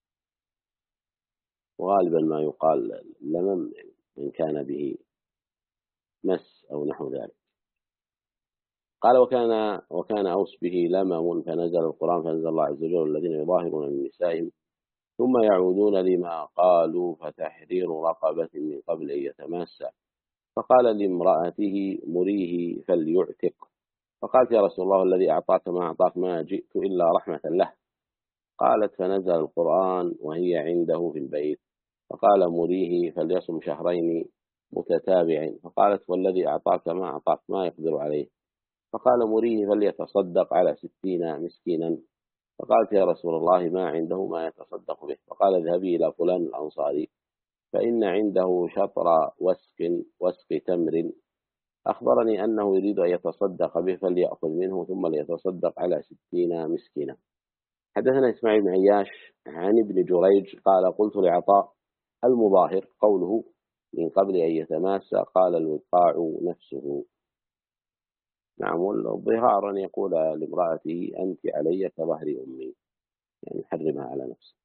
Speaker 1: وغالبا ما يقال لمم من كان به مس أو نحو ذلك. قال وكان أوس به لمم فنزل القرآن فأنزل الله عز وجل والذين يظاهرون من نسائهم ثم يعودون لما قالوا فتحرير رقبة من قبل أن يتماسى. فقال لامرأته مريه فليعتق. فقالت يا رسول الله الذي أعطاك ما أعطاك ما جئت إلا رحمة له. قالت فنزل القرآن وهي عنده في البيت فقال مريه فليصم شهرين متتابعين. فقالت والذي أعطاك ما أعطاك ما يقدر عليه. فقال مريه فليتصدق على 60 مسكينا. فقالت يا رسول الله ما عنده ما يتصدق به. فقال اذهبي إلى فلان الأنصاري فإن عنده شطر وسق تمر أخبرني أنه يريد أن يتصدق به فليأخذ منه ثم ليتصدق على 60 مسكينا. حدثنا إسماعيل بن عياش عن ابن جريج قال قلت لعطاء المظاهر قوله من قبل أن يتماسى قال الوقاع نفسه. نعم والظهار أن يقول لامرأته أنت علي كظهر أمي يعني حرمها على نفسه.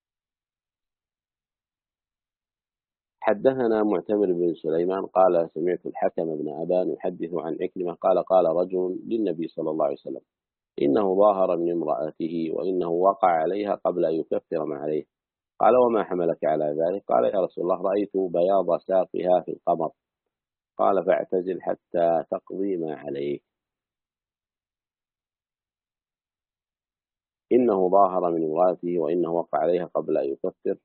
Speaker 1: حدثنا معتمر بن سليمان قال سمعت الحكم بن أبان يحدث عن عكرمة قال قال رجل للنبي صلى الله عليه وسلم إنه ظاهر من امرأته وإنه وقع عليها قبل أن يكفر ما عليه. قال وما حملك على ذلك؟ قال يا رسول الله رأيت بياض ساقها في القمر. قال فاعتزل حتى تقضي ما عليك. إنه ظاهر من امرأته وإنه وقع عليها قبل أن يكفر.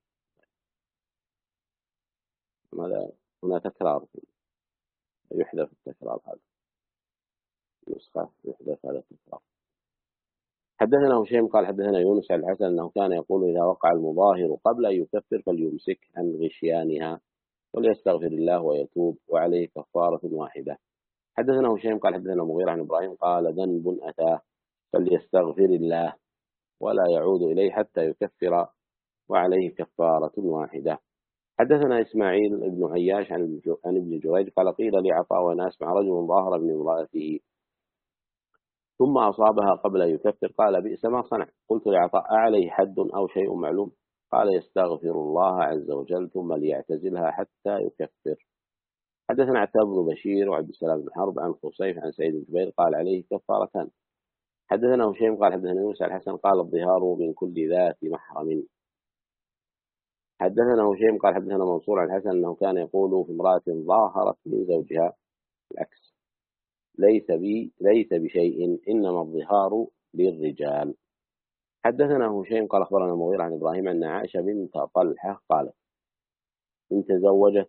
Speaker 1: هذا هنا تكرار يحذف التكرار هذا نسخة يحذف هذا التكرار. حدثنا هشيم قال حدثنا يونس عن الحسن أنه كان يقول إذا وقع المظاهر قبل أن يكفر فليمسك عن غشيانها وليستغفر الله ويتوب وعليه كفارة واحدة. حدثنا هشيم قال حدثنا مغيرة عن إبراهيم قال ذنب أتاه فليستغفر الله ولا يعود إليه حتى يكفر وعليه كفارة واحدة. حدثنا إسماعيل بن عياش عن ابن جريج قال قيل لعطاء وناس مع رجل ظاهر من امرأته ثم أصابها قبل أن يكفر قال بئس ما صنع. قلت لعطاء أعليه حد أو شيء معلوم؟ قال يستغفر الله عز وجل ثم ليعتزلها حتى يكفر. حدثنا عتاب بن بشير وعبد السلام بن حرب عن خصيف عن سعيد بن جبير قال عليه كفارتان. حدثنا هشيم قال حدثنا يونس الحسن قال الظهار من كل ذات محرم. حدثنا هشيم قال حدثنا منصور عن الحسن أنه كان يقول في امرأة ظاهرت من زوجها العكس: ليس بشيء، إنما الظهار للرجال. حدثنا هشيم قال أخبرنا المغيرة عن إبراهيم أن عائشة بنت طلحة قالت: إن تزوجت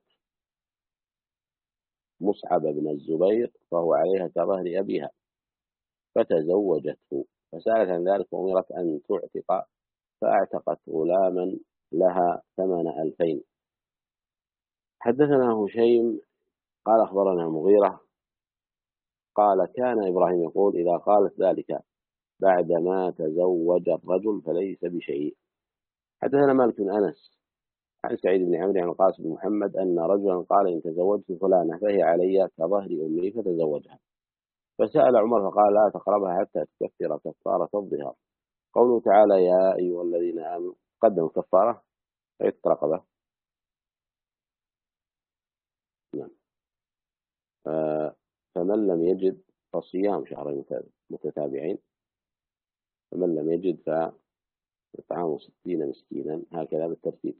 Speaker 1: مصعب بن الزبير فهو عليها كظهر أبيها، فتزوجته، فسألت عن ذلك وأمرت أن تعتق، فأعتقت غلاما لها 2000. حدثنا هشيم قال أخبرنا المغيرة قال: كان إبراهيم يقول إذا قالت ذلك بعدما تزوج الرجل فليس بشيء. حدثنا مالك بن أنس عن سعيد بن عمرو عن القاسم بن محمد أن رجلا قال: إن تزوجت فلانة فهي علي كظهر أمي، فتزوجها. فسأل عمر فقال: لا تقربها حتى تكفر كفارة الظهار. قوله تعالى: يا أيها الذين آمنوا، قدم الكفارة عتق رقبة. نعم. فمن لم يجد فصيام شهرين متتابعين، فمن لم يجد فإطعام 60 مسكينا، هكذا بالترتيب.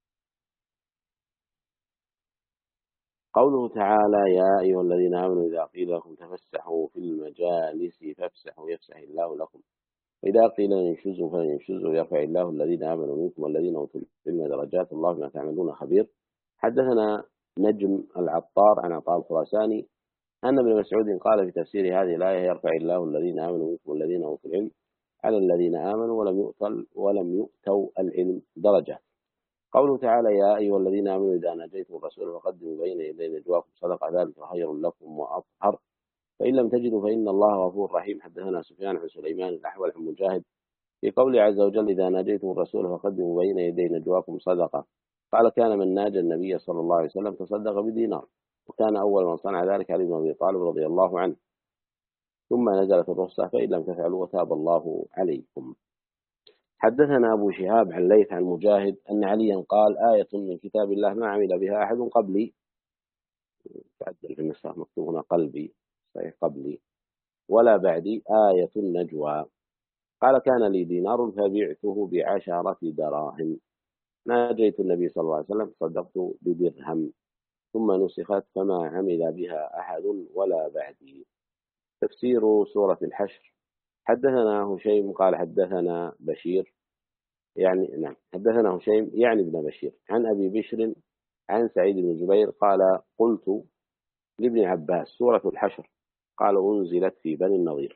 Speaker 1: قوله تعالى: يا أيها الذين آمنوا إذا قيل لكم تفسحوا في المجالس فافسحوا يفسح الله لكم، وإذا قيل انشزوا فلينشزوا يرفع الله الذين آمنوا منكم والذين أوتوا العلم درجات، الله بما تعملون خبير. حدثنا نجم العطار عن عطاء الخراساني أن ابن مسعود قال في تفسير هذه الآية: يرفع الله الذين آمنوا منكم والذين أوتوا العلم على الذين آمنوا ولم يؤتوا العلم درجات. قوله تعالى: يا أيها الذين آمنوا إذا ناجيتم الرسول فقدموا بين يدي نجواكم صدق ذلك خير لكم وأطهر، فإن لم تجدوا فإن الله غفور رحيم. حدثنا سفيان عن سليمان الأحول عن مجاهد في قوله عز وجل: إذا ناجيتم الرسول فقدموا بين يدي نجواكم صدقة. قال: كان من ناجى النبي صلى الله عليه وسلم تصدق بدينار، وكان أول من صنع ذلك علي بن أبي طالب رضي الله عنه، ثم نزلت الرخصة: فإن لم تفعلوا وتاب الله عليكم. حدثنا أبو شهاب عن ليث عن مجاهد أن عليا قال: آية من كتاب الله ما عمل بها أحد قبلي، تعدل في النسخة مكتوب هنا قلبي، صحيح قبلي، ولا بعدي، آية النجوى. قال: كان لي دينار فبعته ب10 دراهم، ناجيت النبي صلى الله عليه وسلم صدقت بدرهم، ثم نسخت فما عمل بها أحد ولا بعدي. تفسير سورة الحشر. حدثنا هشيم قال حدثنا بشير نعم حدثنا هشيم ابن بشير عن أبي بشر عن سعيد بن جبير قال: قلت لابن عباس: سورة الحشر؟ قال: أنزلت في بني النضير.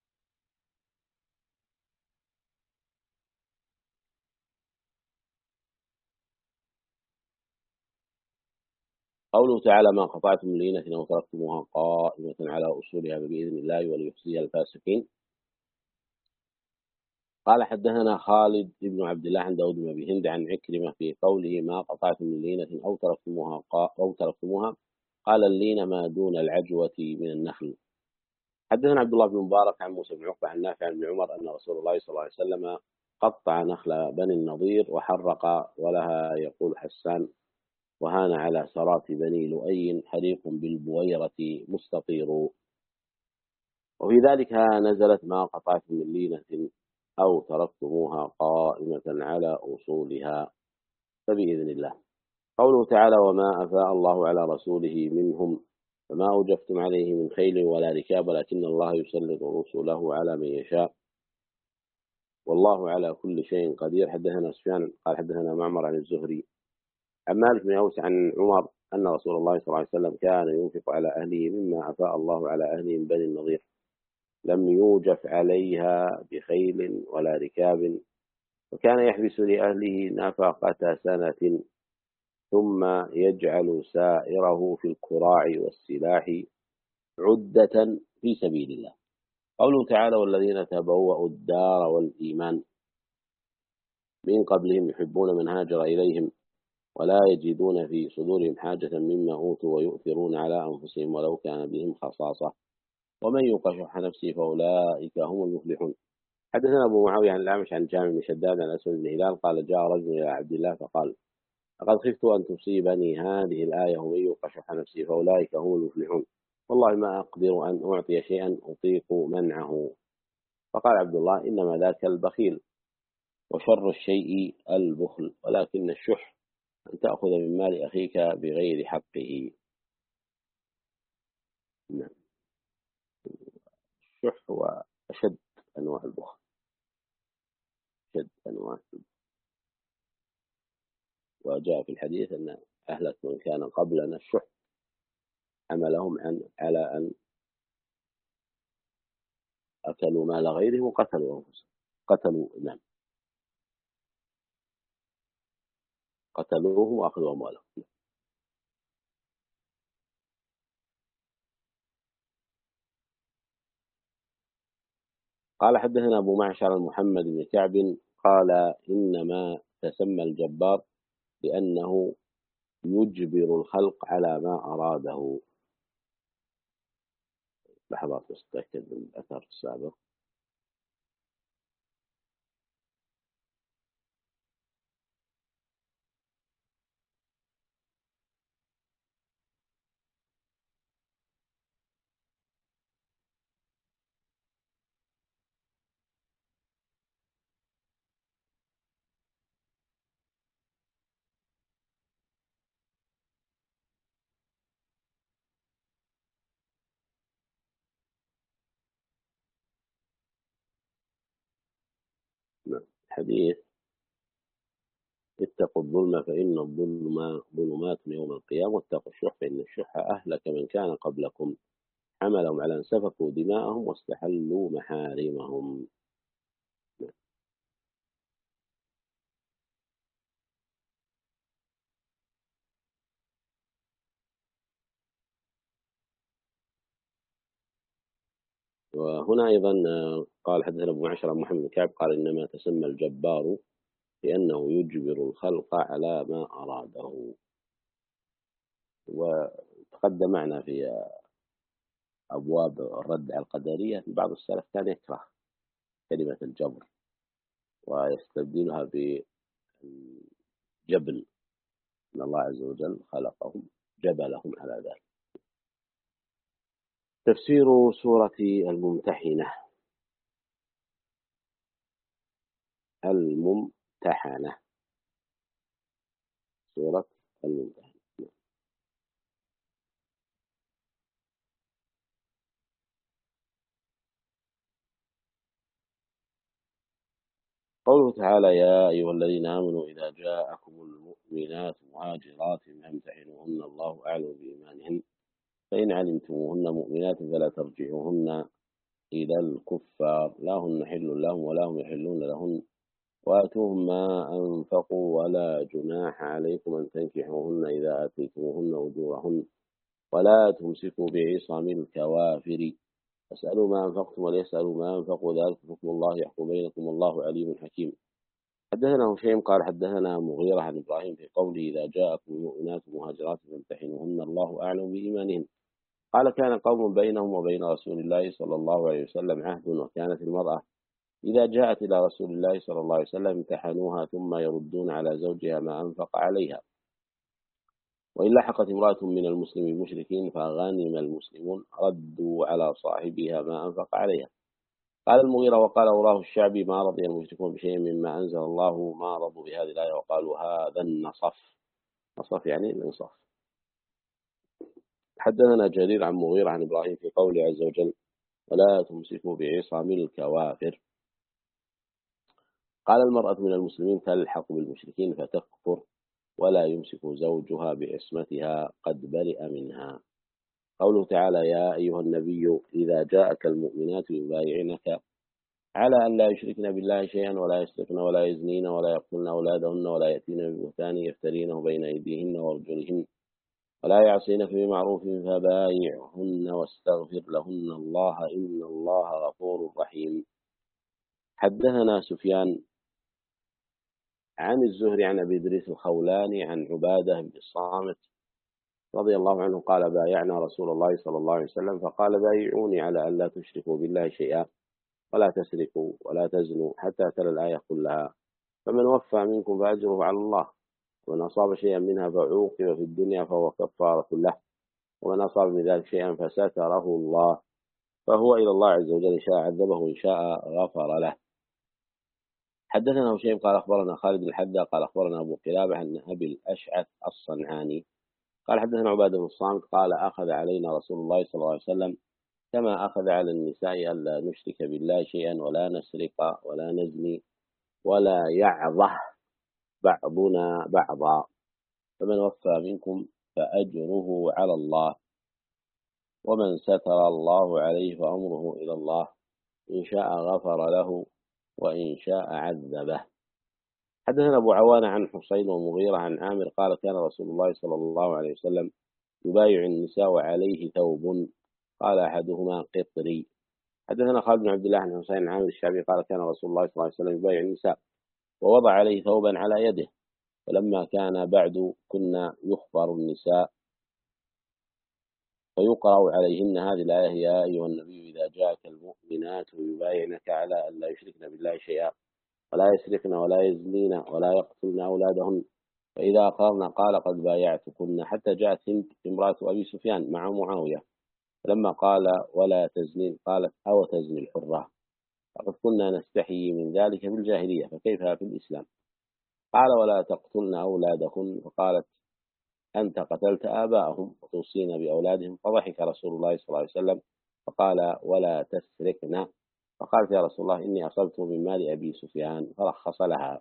Speaker 1: قوله تعالى: ما قطعتم من لينة أو تركتموها قائمة على أصولها فبإذن الله وليخزي الفاسقين. قال: حدثنا خالد بن عبد الله عن داود بن أبي هند عن عكرمة في قوله: ما قطعتم من لينة أو تركتموها قال: اللين ما دون العجوة من النخل. حدثنا عبد الله بن مبارك عن موسى بن عقبة عن نافع عن عمر أن رسول الله صلى الله عليه وسلم قطع نخل بني النضير وحرق، ولها يقول حسان: وهان على سرات بني لؤي حريق بالبويرة مستطير. وفي ذلك نزلت: ما قطعتم من لينة أو تركتموها قائمة على أصولها فبإذن الله. قوله تعالى: وما أفاء الله على رسوله منهم فما أوجفتم عليه من خيل ولا ركاب ولكن الله يسلط رسله على من يشاء والله على كل شيء قدير. حدثنا سفيان قال حدثنا معمر عن الزهري عن مالك بن أوس عن عمر أن رسول الله صلى الله عليه وسلم كان ينفق على أهله مما أفاء الله على أهله من بني النضير، لم يوجف عليها بخيل ولا ركاب، وكان يحبس لأهله نفقة سنة ثم يجعل سائره في الكراع والسلاح عدة في سبيل الله. قوله تعالى: والذين تبوأوا الدار والإيمان من قبلهم يحبون من هاجر إليهم ولا يجدون في صدورهم حاجة مما أوتوا ويؤثرون على أنفسهم ولو كان بهم خصاصة ومن يوق شح نفسه فأولئك هم المفلحون. حدثنا أبو معاوية عن الأعمش عن جامع بن شداد عن أسود بن هلال قال: جاء رجل إلى عبد الله فقال: لقد خفت أن تصيبني هذه الآية ومن يوق شح نفسه فأولئك هم المفلحون، والله ما أقدر أن أعطي شيئا أطيق منعه. فقال عبد الله: إنما ذاك البخيل، وشر الشيء البخل، ولكن الشح تأخذ من مال أخيك بغير حقه. نعم. الشح هو أشد أنواع البخل، أشد أنواع البخل. وجاء في الحديث أن أهلك من كان قبلنا الشح حملهم على أن أكلوا مال غيرهم وقتلوا أنفسهم، نعم، قتلوهم وأخذوا أموالهم. قال حدثنا أبو معشر محمد بن كعب قال إنما تسمى الجبار لأنه يجبر الخلق على ما أراده. لحظات بس أتأكد من الأثر السابق. حديث اتقوا الظلم فإن الظلم ظلمات يوم القيامة، واتقوا الشح فإن الشح أهلك من كان قبلكم، حملهم على أن سفكوا دماءهم واستحلوا محارمهم. وهنا أيضا قال حدثنا أبو معشر محمد بن كعب قال إنما تسمى الجبار لأنه يجبر الخلق على ما أراده. وتقدم معنا في أبواب الرد على القدرية في بعض السلف كان يكره كلمة الجبر ويستبدلها بالجبل، أن الله عز وجل خلقهم جبلهم على ذلك. تفسير سورة الممتحنة. الممتحنة، سورة الممتحنة. قوله تعالى يا أيها الذين آمنوا إذا جاءكم المؤمنات مهاجرات فامتحنوهن الله أعلم بإيمانهن فإن علمتموهن مؤمنات فلا ترجعوهن إلى الكفار لا هن حل لهم ولا هم يحلون لهن وآتوهم ما أنفقوا ولا جناح عليكم أن تنكحوهن إذا آتيتموهن أجورهن ولا تمسكوا بعصام الكوافر فاسألوا ما أنفقتم وليسألوا ما أنفقوا ذلك حكم الله يحكم بينكم والله عليم حكيم. حدثنا هشيم قال حدثنا مغيرة عن إبراهيم في قوله إذا جاءكم المؤمنات مهاجرات فامتحنوهن الله أعلم بإيمانهن. قال كان قوم بينهم وبين رسول الله صلى الله عليه وسلم عهد، وكانت المرأة إذا جاءت إلى رسول الله صلى الله عليه وسلم امتحنوها ثم يردون على زوجها ما أنفق عليها، وإن لحقت امرأة من المسلمين المشركين فغنم المسلمون ردوا على صاحبها ما أنفق عليها. قال المغيرة وقال أوراه الشعبي ما رضي المشركون بشيء مما أنزل الله ما رضوا بهذه الآية وقالوا هذا النصف، نصف يعني الإنصاف. حدثنا جرير عن مغيرة عن إبراهيم في قوله عز وجل ولا تمسكوا بعصام الكوافر. قال المرأة من المسلمين تلحق بالمشركين فتكفر ولا يمسك زوجها بعصمتها قد برئ منها. قوله تعالى يا أيها النبي إذا جاءك المؤمنات يبايعنك على أن لا يشركن بالله شيئا ولا يسرقن ولا يزنين ولا يقتلن أولادهن ولا يأتين ببهتان يفترينه بين أيديهن وأرجلهن ولا يعصينك بمعروف فبايعهن واستغفر لهن الله إن الله غفور رحيم. حدثنا سفيان عن الزهري عن أبي إدريس الخولاني عن عبادة بن الصامت رضي الله عنه قال بايعنا رسول الله صلى الله عليه وسلم فقال بايعوني على أن لا تشركوا بالله شيئا ولا تسرقوا ولا تزنوا حتى تلا الآية كلها فمن وفى منكم فأجره على الله ومن أصاب شيئا منها فعوقب في الدنيا فهو كفارة له ومن أصاب من ذلك شيئا فستره الله فهو إلى الله عز وجل إن شاء عذبه وإن شاء غفر له. حدثنا هشيم قال أخبرنا خالد بن الحذاء قال أخبرنا أبو قلابة عن أبي الأشعث الصنعاني قال حدثنا عبادة بن الصامت قال أخذ علينا رسول الله صلى الله عليه وسلم كما أخذ على النساء ألا نشرك بالله شيئا ولا نسرق ولا نزني ولا يعظه بعضنا بعضا، فمن وفى منكم فأجره على الله، ومن ستر الله عليه فأمره إلى الله، إن شاء غفر له وإن شاء عذبه. حدثنا أبو عوانة عن حسين ومغيرة عن عامر قال كان رسول الله صلى الله عليه وسلم يبايع النساء وعليه ثوب، قال أحدهما قطري. حدثنا خالد بن عبد الله عن حسين عن عامر الشعبي قال كان رسول الله صلى الله عليه وسلم يبايع النساء ووضع عليه ثوبا على يده، فلما كان بعد كنا يخبر النساء فيقرأ عليهن هذه الآية: يا أيها النبي إذا جاءك المؤمنات يبايعنك على أن لا يشركن بالله شيئا ولا يسرقن ولا يزنين ولا يقتلن أولادهن، فإذا أقررن قال قد بايعتكن، حتى جاءت هند امرأة أبي سفيان مع معاوية، فلما قال ولا تزنين قالت أو تزني الحرة، فقد كنا نستحيي من ذلك في الجاهلية فكيف في الإسلام؟ قال ولا تقتلن أولادكن، فقالت أنت قتلت آباءهم وتوصين بأولادهم، فضحك رسول الله صلى الله عليه وسلم فقال ولا تسرقن، فقالت يا رسول الله إني أصبت من مال أبي سفيان، فرخص لها.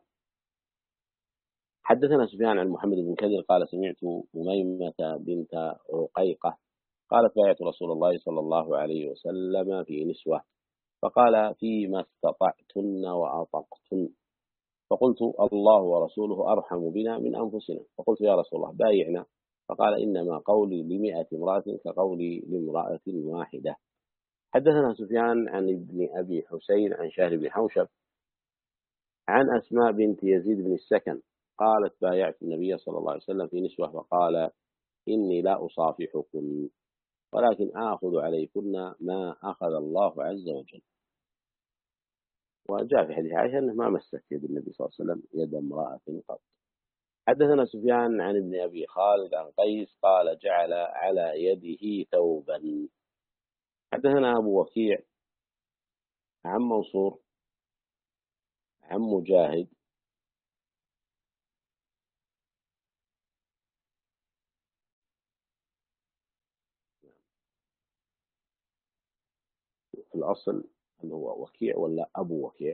Speaker 1: حدثنا سفيان عن محمد بن كثير قال سمعت أميمة بنت رقيقة قالت بايعت رسول الله صلى الله عليه وسلم في نسوة، فقال فيما استطعتن وأطقتن، فقلت الله ورسوله أرحم بنا من أنفسنا، فقلت يا رسول الله بايعنا، فقال إنما قولي ل100 امرأة كقولي لامرأة واحدة. حدثنا سفيان عن ابن أبي حسين عن شهر بن حوشب عن أسماء بنت يزيد بن السكن قالت بايعت النبي صلى الله عليه وسلم في نسوة، فقال إني لا أصافحكن ولكن آخذ عليكن ما أخذ الله عز وجل. وجاء في حديث عائشة أنه ما مست يد النبي صلى الله عليه وسلم يد امرأة قط. حدثنا سفيان عن ابن أبي خالد عن قيس قال جعل على يده ثوبا. حدثنا أبو وكيع عن منصور عن مجاهد في الأصل هل هو وكيع ولا أبو وكيع؟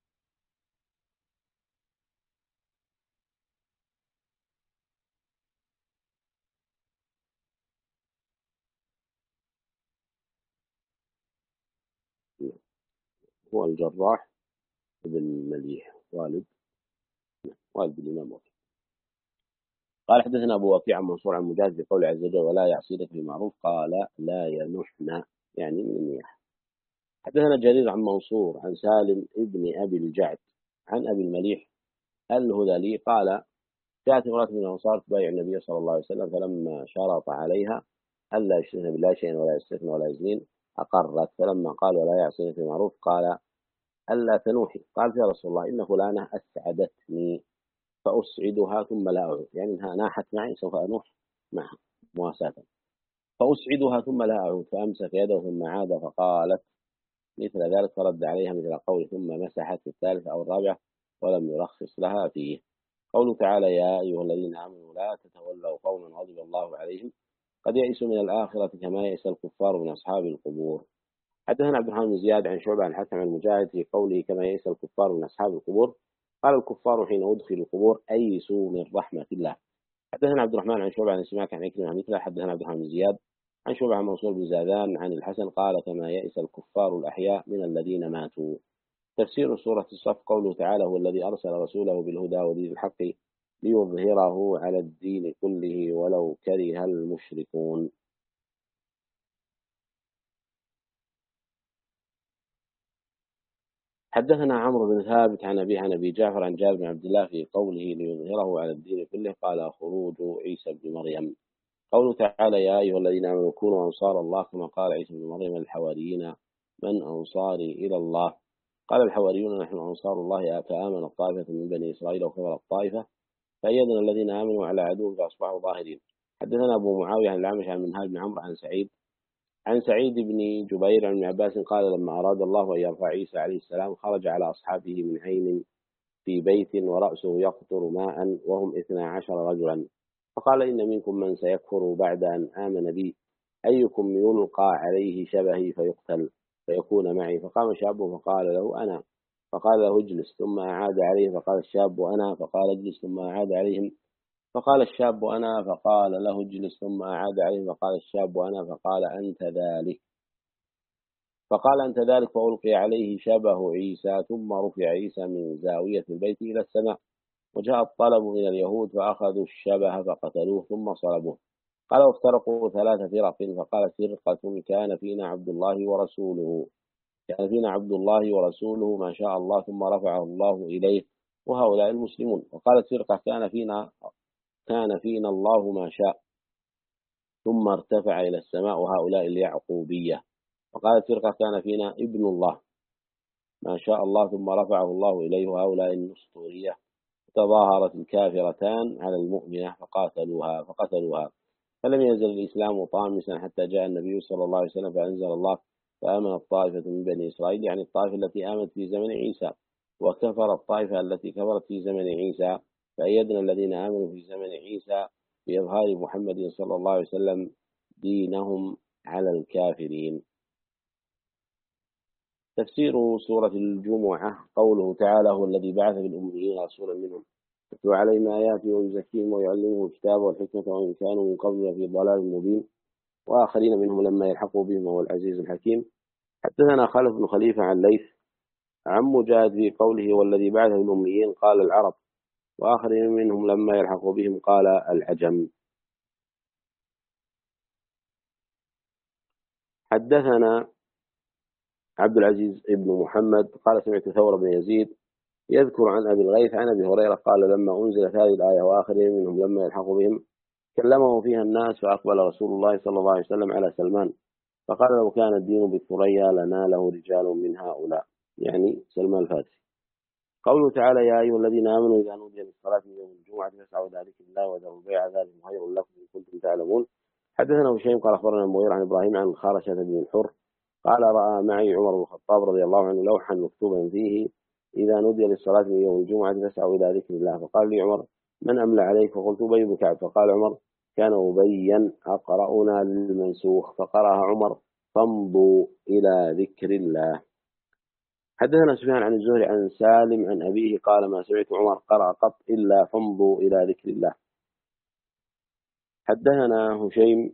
Speaker 1: هو الجراح بن مليح والد الإمام وكيع. قال حدثنا أبو وكيع عن منصور عن مجاهد بقول عز وجل ولا يعصينك في معروف قال لا ينحن، يعني من النياحة. حدثنا جرير عن منصور عن سالم ابن أبي الجعد عن أبي المليح الهذلي قال جاءت امرأة من الأنصار تبايع النبي صلى الله عليه وسلم، فلما شرط عليها ألا يشركن بالله شيئا ولا يسرقن ولا يزنين أقرت، فلما قال ولا يعصين في معروف قال ألا تنوحي، قالت يا رسول الله إن فلانة أسعدتني فأسعدها ثم لا أعود، يعني إنها ناحت معي سوف أنوح معها مواساة، فأسعدها ثم لا أعود، فأمسك يده ثم عاد فقالت مثل ذلك، فرد عليها مثل قول ثم مسحت في الثالثة أو الرابعة ولم يرخص لها فيه. قوله تعالى يا أيها الذين آمنوا لا تتولوا قوما غضب الله عليهم قد يئسوا من الآخرة كما يئس الكفار من أصحاب القبور. حدثنا عبد الرحمن بن زياد عن شعبة عن الحكم عن المجاهد في قوله كما يئس الكفار من أصحاب القبور، قال الكفار حين أدخلوا القبور أيسوا من رحمة الله. حدثنا عبد الرحمن عن شعبة عن سماك عن عكرمة مثله. حدثنا عبد الرحمن بن زياد عن شعبة عن منصور بن زادان عن الحسن قال كما يئس الكفار الأحياء من الذين ماتوا. تفسير سورة الصف قوله تعالى هو الذي أرسل رسوله بالهدى ودين الحق ليظهره على الدين كله ولو كره المشركون. حدثنا عمرو بن ثابت عن أبي جعفر عن جابر بن عبد الله في قوله ليظهره على الدين كله قال خروج عيسى بن مريم. قوله تعالى يا أيها الذين آمنوا كونوا أنصار الله كما قال عيسى بن مريم للحواريين من أنصاري إلى الله، قال الحواريون نحن أنصار الله، فآمن الطائفة من بني إسرائيل وكفر الطائفة فأيدنا الذين آمنوا على عدوهم فأصبحوا ظاهرين. حدثنا أبو معاوية عن الأعمش عن منهال بن عمرو عن سعيد بن جبير عن ابن عباس قال لما أراد الله أن يرفع عيسى عليه السلام خرج على أصحابه من عين في بيت ورأسه يقطر ماء وهم 12 رجلا، فقال إن منكم من سيكفر بعد أن آمن بي، أيكم يلقى عليه شبهي فيقتل فيكون معي؟ فقام شاب فقال له أنا، فقال له اجلس، ثم أعاد عليه فقال الشاب أنا، فقال اجلس، ثم أعاد عليهم فقال الشاب أنا، فقال له اجلس، ثم أعاد عليه فقال الشاب أنا، فقال أنت ذلك، فقال أنت ذلك، فألقي عليه شبه عيسى، ثم رفع عيسى من زاوية البيت إلى السماء، وجاء الطلب من اليهود فأخذوا الشبه فقتلوه ثم صلبوه. قال وافترقوا 3 فرق، فقال فرقة كان فينا عبد الله ورسوله، كان فينا عبد الله ورسوله ما شاء الله ثم رفعه الله إليه وهؤلاء المسلمون. وقالت فرقة كان فينا الله ما شاء ثم ارتفع إلى السماء وهؤلاء اليعقوبية. وقالت فرقة كان فينا ابن الله ما شاء الله ثم رفعه الله إليه وهؤلاء النسطورية. تظاهرت الكافرتان على المؤمنة فقتلوها. فلم يزل الإسلام طامسا حتى جاء النبي صلى الله عليه وسلم فأنزل الله فآمنت طائفة من بني إسرائيل، يعني الطائفة التي آمنت في زمن عيسى، وكفر الطائفة التي كفرت في زمن عيسى، فأيدنا الذين آمنوا في زمن عيسى بإظهار محمد صلى الله عليه وسلم دينهم على الكافرين. تفسير سورة الجمعة قوله تعالى هو الذي بعث في الأميين رسولا منهم يتلو عليهم آياته ويزكيهم ويعلمهم الكتاب والحكمة وإن كانوا من قبل لفي ضلال مبين وآخرين منهم لما يلحقوا بهم وهو العزيز الحكيم. حدثنا خالد بن خليفة عن ليث عن مجاهد في قوله والذي بعث في الأميين قال العرب، وآخرين منهم لما يلحقوا بهم قال العجم. حدثنا عبد العزيز بن محمد قال سمعت ثور بن يزيد يذكر عن أبي الغيث عن أبي هريرة قال لما أنزلت هذه الآية وآخرين منهم لما يلحقوا بهم كلمه فيها الناس، فأقبل رسول الله صلى الله عليه وسلم على سلمان فقال لو كان الدين بالثريا لناله رجال من هؤلاء، يعني سلمان الفارسي. قوله تعالى يا أيها الذين آمنوا إذا نودي للصلاة من يوم الجمعة فاسعوا إلى ذكر الله وذروا البيع ذلك خير لكم إن كنتم تعلمون. حدثنا هشيم قال أخبرنا المغيرة عن إبراهيم عن الخارشة بن الحر قال رأى معي عمر بن الخطاب رضي الله عنه لوحا مكتوبا فيه إذا نودي للصلاة من يوم الجمعة فاسعوا إلى ذكر الله. فقال لي عمر من أملى عليك؟ فقلت أبي بن كعب. فقال عمر كان أبيا أقرأنا للمنسوخ فقرأها عمر فامضوا إلى ذكر الله. حدثنا سفيان عن الزهري عن سالم عن أبيه قال ما سمعت عمر قرأ قط إلا فامضوا إلى ذكر الله. حدثنا هشيم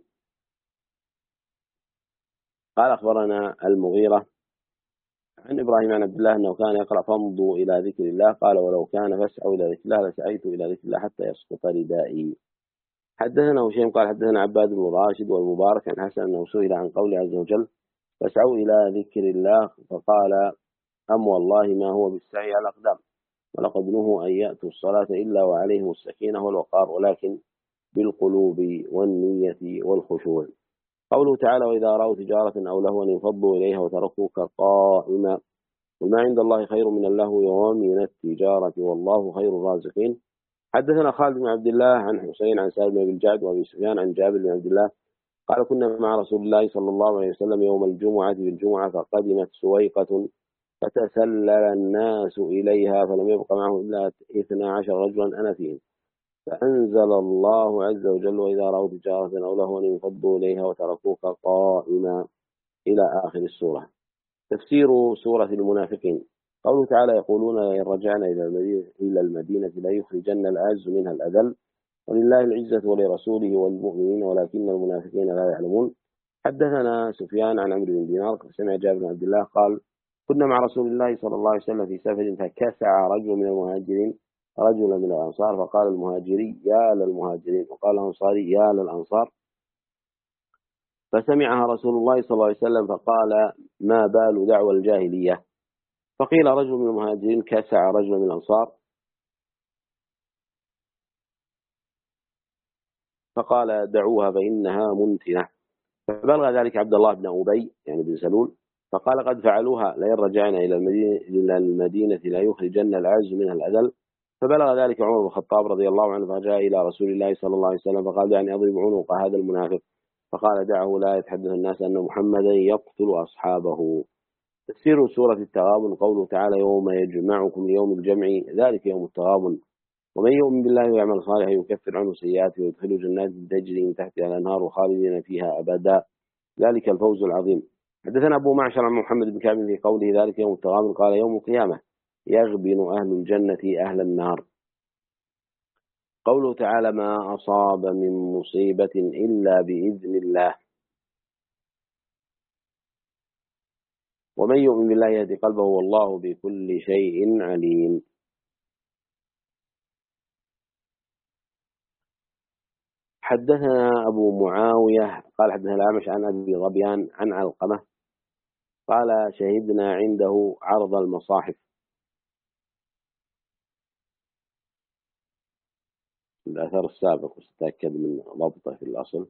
Speaker 1: قال أخبرنا المغيرة عن إبراهيم عن عبد الله أنه كان يقرأ فامضوا إلى ذكر الله قال ولو كان فاسعوا إلى ذكر الله لسعيت إلى ذكر الله حتى يسقط ردائي. حدثنا هشيم قال حدثنا عباد بن راشد والمبارك عن حسن أنه سئل عن قوله عز وجل فاسعوا إلى ذكر الله فقال أم والله ما هو بالسعي على الأقدام ولقد نهوا أن يأتوا الصلاة إلا وعليهم السكينة والوقار ولكن بالقلوب والنية والخشوع. قوله تعالى وإذا رأوا تجارة أو لهوا انفضوا إليها وتركوك قائما قل ما عند الله خير من اللهو ومن التجارة والله خير الرازقين. حدثنا خالد بن عبد الله عن حسين عن سالم بن الجعد وأبي سفيان عن جابر بن عبد الله قال كنا مع رسول الله صلى الله عليه وسلم يوم الجمعة بالجمعة فقدمت سويقة فتسلل الناس إليها فلم يبق معه إلا 12 رجلا أنا فيهم، فأنزل الله عز وجل وإذا رأوا تجارة أو لهوا انفضوا إليها وتركوك قائما إلى آخر السورة. تفسير سورة المنافقين قوله تعالى يقولون إن رجعنا إلى المدينة لا يخرجن الأعز منها الأذل ولله العزة ولرسوله والمؤمنين ولكن المنافقين لا يعلمون. حدثنا سفيان عن عمرو بن دينار سمع جابر بن عبد الله قال كنا مع رسول الله صلى الله عليه وسلم في سفر فكسع رجل من المهاجرين رجلا من الأنصار فقال المهاجري يا للمهاجرين وقال الأنصاري يا للأنصار فسمعها رسول الله صلى الله عليه وسلم فقال ما بال دعوى الجاهلية؟ فقيل رجل من المهاجرين كسع رجل من الأنصار فقال دعوها فإنها منتنة. فبلغ ذلك عبد الله بن أبي يعني بن سلول فقال قد فعلوها لئن رجعنا إلى المدينة لا يخرجن العز منها الأذل. فبلغ ذلك عمر بن الخطاب رضي الله عنه فجاء إلى رسول الله صلى الله عليه وسلم فقال يعني أضرب عنق هذا المنافق فقال دعه لا يتحدث الناس أن محمدا يقتل أصحابه. تفسير سورة التغابن قوله تعالى يوم يجمعكم ليوم الجمع ذلك يوم التغابن ومن يؤمن بالله ويعمل صالحا يكفر عنه سيئاته ويدخله جنات تجري من تحتها الأنهار خالدين فيها أبدا ذلك الفوز العظيم. حدثنا أبو معشر عن محمد بن كعب في قوله ذلك يوم التغابن قال يوم القيامة يغبن أهل الجنة أهل النار. قوله تعالى ما أصاب من مصيبة إلا بإذن الله ومن يؤمن بالله يهدي قلبه والله بكل شيء عليم. حدثنا أبو معاوية قال حدثنا الأعمش عن أبي ظبيان عن علقمة قال شهدنا عنده عرض المصاحف. الأثر السابق واستأكد من ضبطه في الأصل.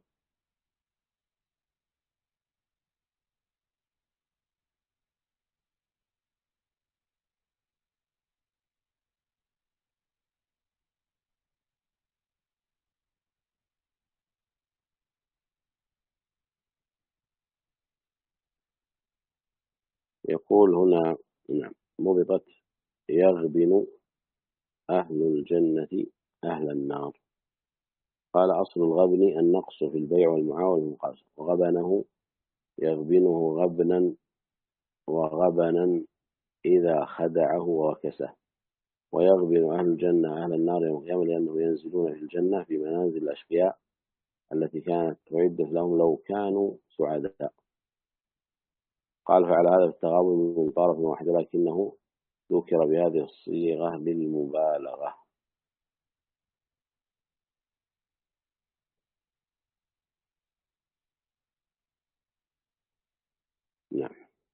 Speaker 1: يقول هنا نعم ضبطت يغبن أهل الجنة أهل النار. قال أصل الغبن النقص في البيع والمعاوضة والمقاصة وغبنه يغبنه غبنا وغبنا إذا خدعه وكسه ويغبن أهل الجنة أهل النار يوم القيامة لأنهم ينزلون في الجنة في منازل الأشقياء التي كانت تعدت لهم لو كانوا سعداء. قال فعلى هذا التغابن من طرف واحد لكنه ذكر بهذه الصيغة للمبالغة. نعم.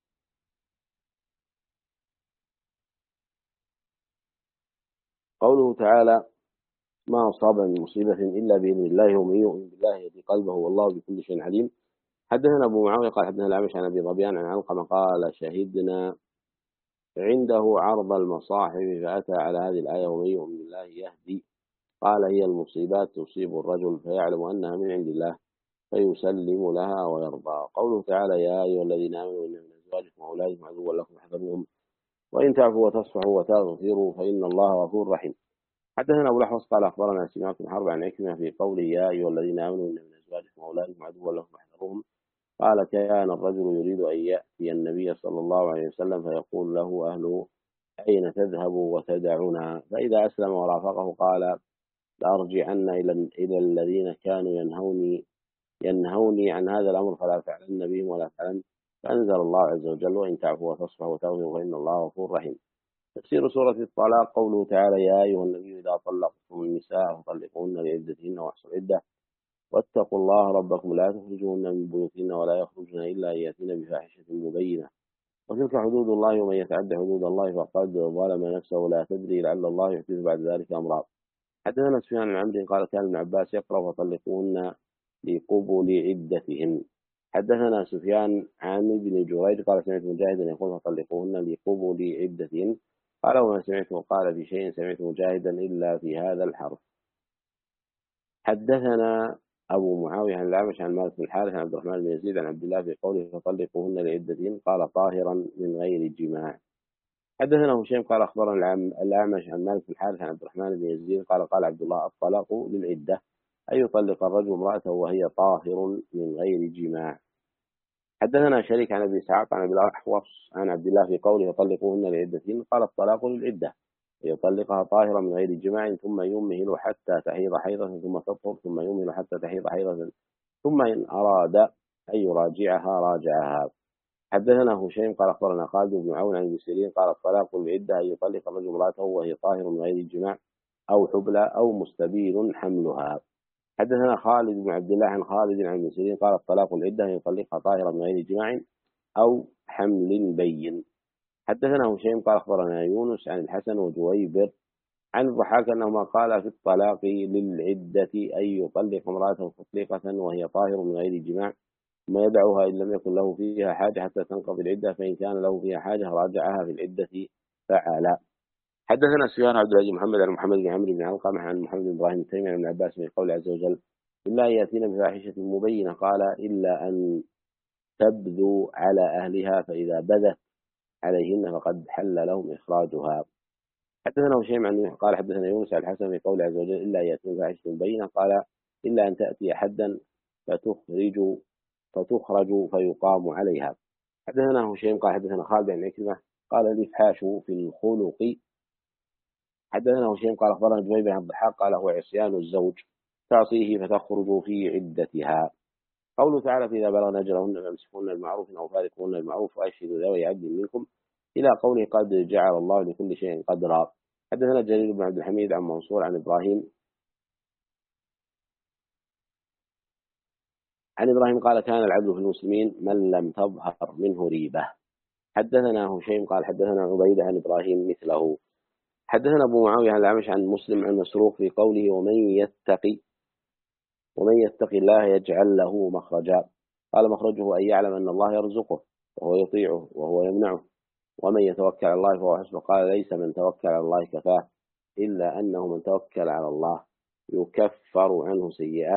Speaker 1: قوله تعالى ما أصاب من مصيبة إلا بإذن الله ومن يؤمن بالله يهدي قلبه والله بكل شيء عليم. حدثنا أبو معاوية قال حدثنا الأعمش عن أبي ظبيان عن علقمة قال شهدنا عنده عرض المصاحف فأتى على هذه الآية ومن يؤمن بالله يهدي قال هي المصيبات تصيب الرجل فيعلم أنها من عند الله فيسلم لها ويرضى. قوله تعالى يا أيها الذين آمنوا إن من أزواجكم وأولادكم عدوا لكم فاحذروهم وإن تعفوا وتصفحوا وتغفروا فإن الله غفور رحيم. حدثنا أبو الأحوص قال أخبرنا سماك بن حرب عن عكرمة في قوله يا أيها الذين آمنوا إن من أزواجكم وأولادكم عدوا لكم فاحذروهم قال كان الرجل يريد أن يأتي النبي صلى الله عليه وسلم فيقول له أهله أين تذهب وتدعنا فإذا أسلم ورافقه قال لأرجعن إلى الذين كانوا ينهوني عن هذا الأمر فلا أفعلن بهم ولا أفعلن. فأنزل الله عز وجل وإن تعفوا وتصفحوا وتغفروا فإن الله غفور رحيم. تفسير سورة الطلاق قوله تعالى يا أيها النبي إذا طلقتم النساء فطلقوهن لعدتهن واحصوا العدة واتقوا الله ربكم لا تخرجوهن من بيوتهن ولا يخرجن إلا أن يأتين بفاحشة مبينة وتلك حدود الله ومن يتعد حدود الله فقد ظلم نفسه ولا تدري لعل الله يحدث بعد ذلك أمرا. حدثنا سفيان عن عمرو قال كان ابن عباس يقرأ فطلقوهن لقبل عدتهن. حدثنا سفيان عن ابن جريج قال سمعت مجاهدا يقول فطلقوهن لقبل عدتهن قال وما سمعته قال في شيء سمعت مجاهدا إلا في هذا الحرف. حدثنا أبو معاوية عن الأعمش عن مالك بن الحارث عن عبد الرحمن بن يزيد عن عبد الله في قوله فطلقوهن لعدتهن قال طاهرا من غير جماع. حدثنا هشام قال أخبرنا الأعمش عن مالك بن الحارث عن عبد الرحمن بن يزيد قال عبد الله الطلاق للعدة أن يطلق الرجل امرأته وهي طاهر من غير جماع. حدثنا شريك عن أبي إسحاق عن أبي الأحوص عن عبد الله في قوله فطلقوهن لعدتهن قال الطلاق للعدة يطلقها طاهرة من غير جماع ثم يمهل حتى تحيض حيضة ثم تطهر ثم يمهل حتى تحيض حيضة ثم إن أراد أن يراجعها راجعها. حدثنا هشيم قال أخبرنا خالد بن عون عن ابن سيرين قال الطلاق للعدة أن يطلق الرجل امرأته وهي طاهر من غير جماع أو حبلى أو مستبين حملها. حدثنا خالد بن عبد الله عن خالد عن ابن سيرين قال الطلاق للعدة أن يطلقها طاهرة من غير جماع أو حمل بين. حدثنا هشيم قال أخبرنا يونس عن الحسن وجويبر عن الضحاك أنهما قال في الطلاق للعدة أن يطلق امرأته تطليقة وهي طاهر من غير جماع ثم يدعوها إن لم يكن له فيها حاجة حتى تنقضي العدة فإن كان له فيها حاجة راجعها في العدة فعلا. حدثنا سفيان عبد العزيز محمد عن محمد بن عمرو بن علقمة عن محمد بن إبراهيم التيمي عن ابن عباس من قول عز وجل إلا يأتينا بفاحشة مبينة قال إلا أن تبدو على أهلها فإذا بدت عليهن فقد حل لهم إخراجها. حدثنا هشيم عن قال حدثنا يونس عن الحسن في قول عز وجل إلا يأتون فاحشة بينة قال إلا أن تأتي حدا فتخرج فيقام عليها. حدثنا هشيم قال حدثنا خالد بن عكرمة قال الإفحاش في الخلق. حدثنا هشيم قال أخبرنا جبير بن الضحاك قال هو عصيان الزوج تعصيه فتخرج في عدتها. قوله تعالى فإذا بلغن أجلهن فامسكوهن بالمعروف أو فارقوهن بالمعروف وأشهدوا ذوي عدل منكم إلى قوله قد جعل الله لكل شيء قدرا. حدثنا جرير بن عبد الحميد عن منصور عن إبراهيم قال كان العدل في المسلمين من لم تظهر منه ريبة. حدثنا هشيم قال حدثنا عبيدة عن إبراهيم مثله. حدثنا أبو معاوية عن الأعمش عن مسلم عن مسروق في قوله ومن يتقي الله يجعل له مخرجا قال مخرجه أن يعلم أن الله يرزقه وهو يطيعه وهو يمنعه ومن يتوكل على الله فهو حسبه قال ليس من توكل على الله كفاه إلا أنه من توكل على الله يكفر عنه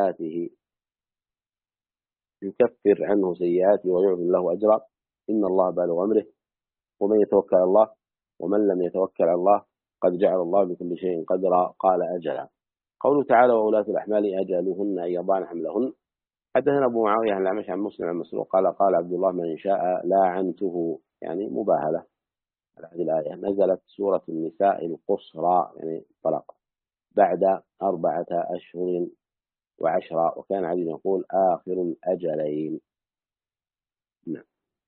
Speaker 1: سيئاته ويعظم له أجرا إن الله بالغ أمره ومن يتوكل على الله ومن لم يتوكل على الله قد جعل الله بكل شيء قدرا قال أجلا. قوله تعالى وأولاة الأحمال أجلهن أن يضعن حملهن. حدثنا أبو معاوية عن الأعمش عن مسلم عن مسروق قال عبد الله من شاء لاعنته يعني مباهلة. هذه الآية نزلت سورة النساء القصرى يعني طلاق بعد 4 أشهر و10 وكان علي يقول آخر الأجلين. نعم.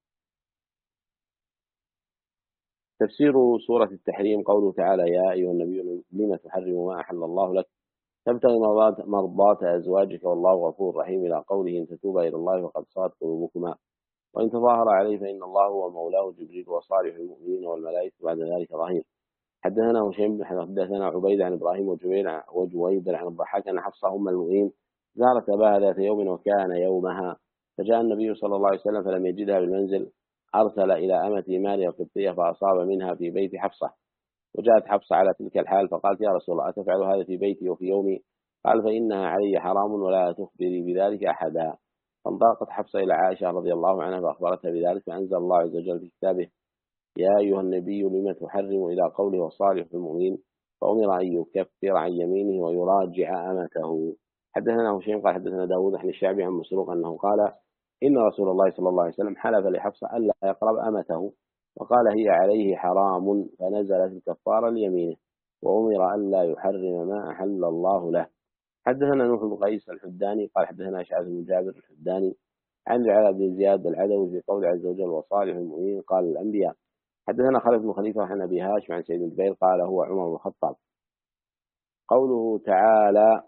Speaker 1: تفسير سورة التحريم قوله تعالى يا أيها النبي لما تحرم ما أحل الله لك تبتغي مرضات أزواجك والله غفور رحيم إلى قوله إن تتوبا إلى الله فقد صارت قلوبكما وإن تظاهر عليه فإن الله هو مولاه جبريل وصالح المؤمنين والملائكة بعد ذلك ظهير. حدثنا هشيم بن حدثنا عبيد عن إبراهيم وجويبر عن الضحاك أن حفصة أم المؤمنين زارت أباها ذات يوم وكان يومها فجاء النبي صلى الله عليه وسلم فلم يجدها بالمنزل أرسل إلى أمة ماريا القبطية فأصاب منها في بيت حفصة وجاءت حفصة على تلك الحال فقالت يا رسول الله أتفعل هذا في بيتي وفي يومي قال فإنها علي حرام ولا تخبري بذلك أحدا. فانطلقت حفصة إلى عائشة رضي الله عنها فأخبرتها بذلك فأنزل الله عز وجل في كتابه يا أيها النبي لم تحرم إلى قوله وصالح المؤمنين فأمر أن يكفر عن يمينه ويراجع أمته. حدثنا هشيم قال حدثنا داود عن الشعبي عن مسروق أنه قال إن رسول الله صلى الله عليه وسلم حلف لحفصة ألا يقرب أمته وقال هي عليه حرام فنزلت الكفارة ليمينه وأمر ألا يحرم ما أحل الله له. حدثنا نوح بن قيس الحداني قال حدثنا أشعث بن جابر الحداني عن العلاء بن زياد العدوي في قول عز وجل وصالح المؤمنين قال الأنبياء. حدثنا خالد بن خليفة عن أبي هاشم عن سيد بن جبير قال هو عمر بن الخطاب. قوله تعالى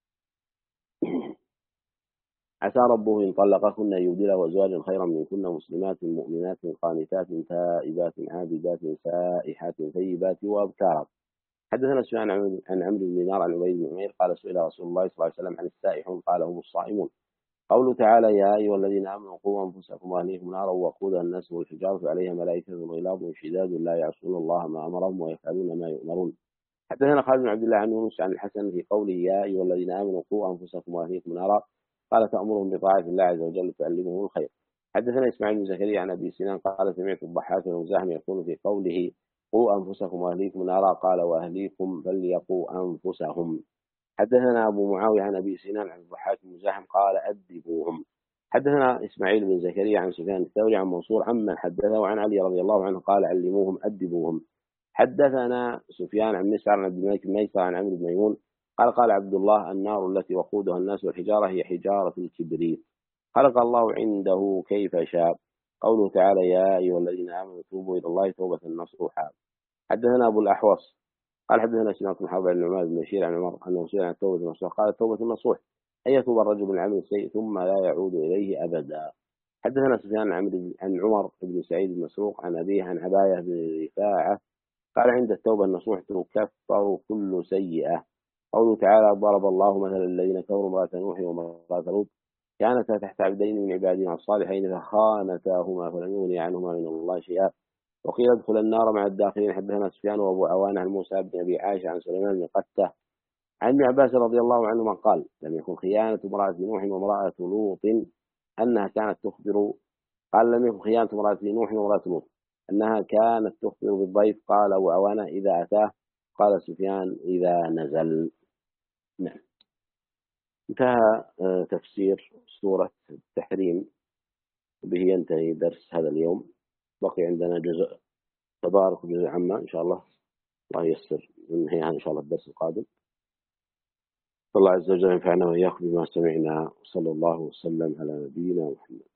Speaker 1: عسى ربه إن طلقكن يبدله أزواجا خيرا منكن مسلمات مؤمنات قانتات تائبات عابدات سائحات ثيبات وأبكارا. حدثنا سفيان عن عمرو بن دينار عن عبيد بن عمير قال سئل رسول الله صلى الله عليه وسلم عن السائحون قال هم الصائمون. قوله تعالى يا أيها الذين آمنوا قوا أنفسكم وأهليكم نارا وقودها الناس والحجارة عليها ملائكة غلاظ شداد لا يعصون الله ما أمرهم ويفعلون ما يؤمرون. حدثنا خالد بن عبد الله عن يونس عن الحسن في قوله يا أيها الذين آمنوا قوا أنفسكم وأهليكم نارا قال تأمرهم بطاعة الله عز وجل وتعلمهم الخير. حدثنا إسماعيل بن زكريا عن أبي سنان قال سمعت الضحاك بن مزاحم يقول في قوله قوا أنفسكم وأهليكم نارا قال وأهليكم فليقوا أنفسهم. حدثنا أبو معاوية عن أبي سنان عن الضحاك بن مزاحم قال أدبوهم. حدثنا إسماعيل بن زكريا عن سفيان الثوري عن منصور عمن حدثه عن علي رضي الله عنه قال علموهم أدبوهم. حدثنا سفيان عن مسعر عن عبد الملك بن ميسر عن عمرو بن ميمون قال عبد الله النار التي وقودها الناس والحجارة هي حجارة الكبريت خلق الله عنده كيف شاء. قوله تعالى يا أيها الذين آمنوا توبوا إلى الله توبة نصوحا. حدثنا أبو الأحوص قال حدثنا سماك بن حرب عن عماد بن بشير عن عمر أنه سئل عن التوبة النصوح قال التوبة النصوح أن يتوب الرجل من عمل السيء ثم لا يعود إليه أبدا. حدثنا سفيان عن عمر بن سعيد بن مسروق عن أبيه عن عباية بن رفاعة قال عند التوبة النصوح تكفر كل سيئة. قوله تعالى ضرب الله مثلا الذين كفروا امرأة نوح وامرأة لوط كانتا تحت عبدين من عبادنا الصالحين فخانتاهما فلم يغني عنهما من الله شيئا وقيل ادخل النار مع الداخلين. حدثنا سفيان وابو عوان عن موسى بن ابي عائشه عن سليمان بن قته عن ابن عباس رضي الله عنهما قال لم يكن خيانه امراه نوح وامراه لوط انها كانت تخبر قال لم يكن خيانه امراه نوح وامراه لوط أنها كانت تخبر بالضيف. قال أبو عوانة إذا أتاه. قال سفيان إذا نزل. نعم. انتهى تفسير سورة التحريم، وبه ينتهي درس هذا اليوم. بقي عندنا جزء تبارك وجزء عامة إن شاء الله ييسر ننهيها إن شاء الله الدرس القادم. الله عز وجل ينفعنا وإياكم بما سمعنا، وصلى الله وسلم على نبينا محمد.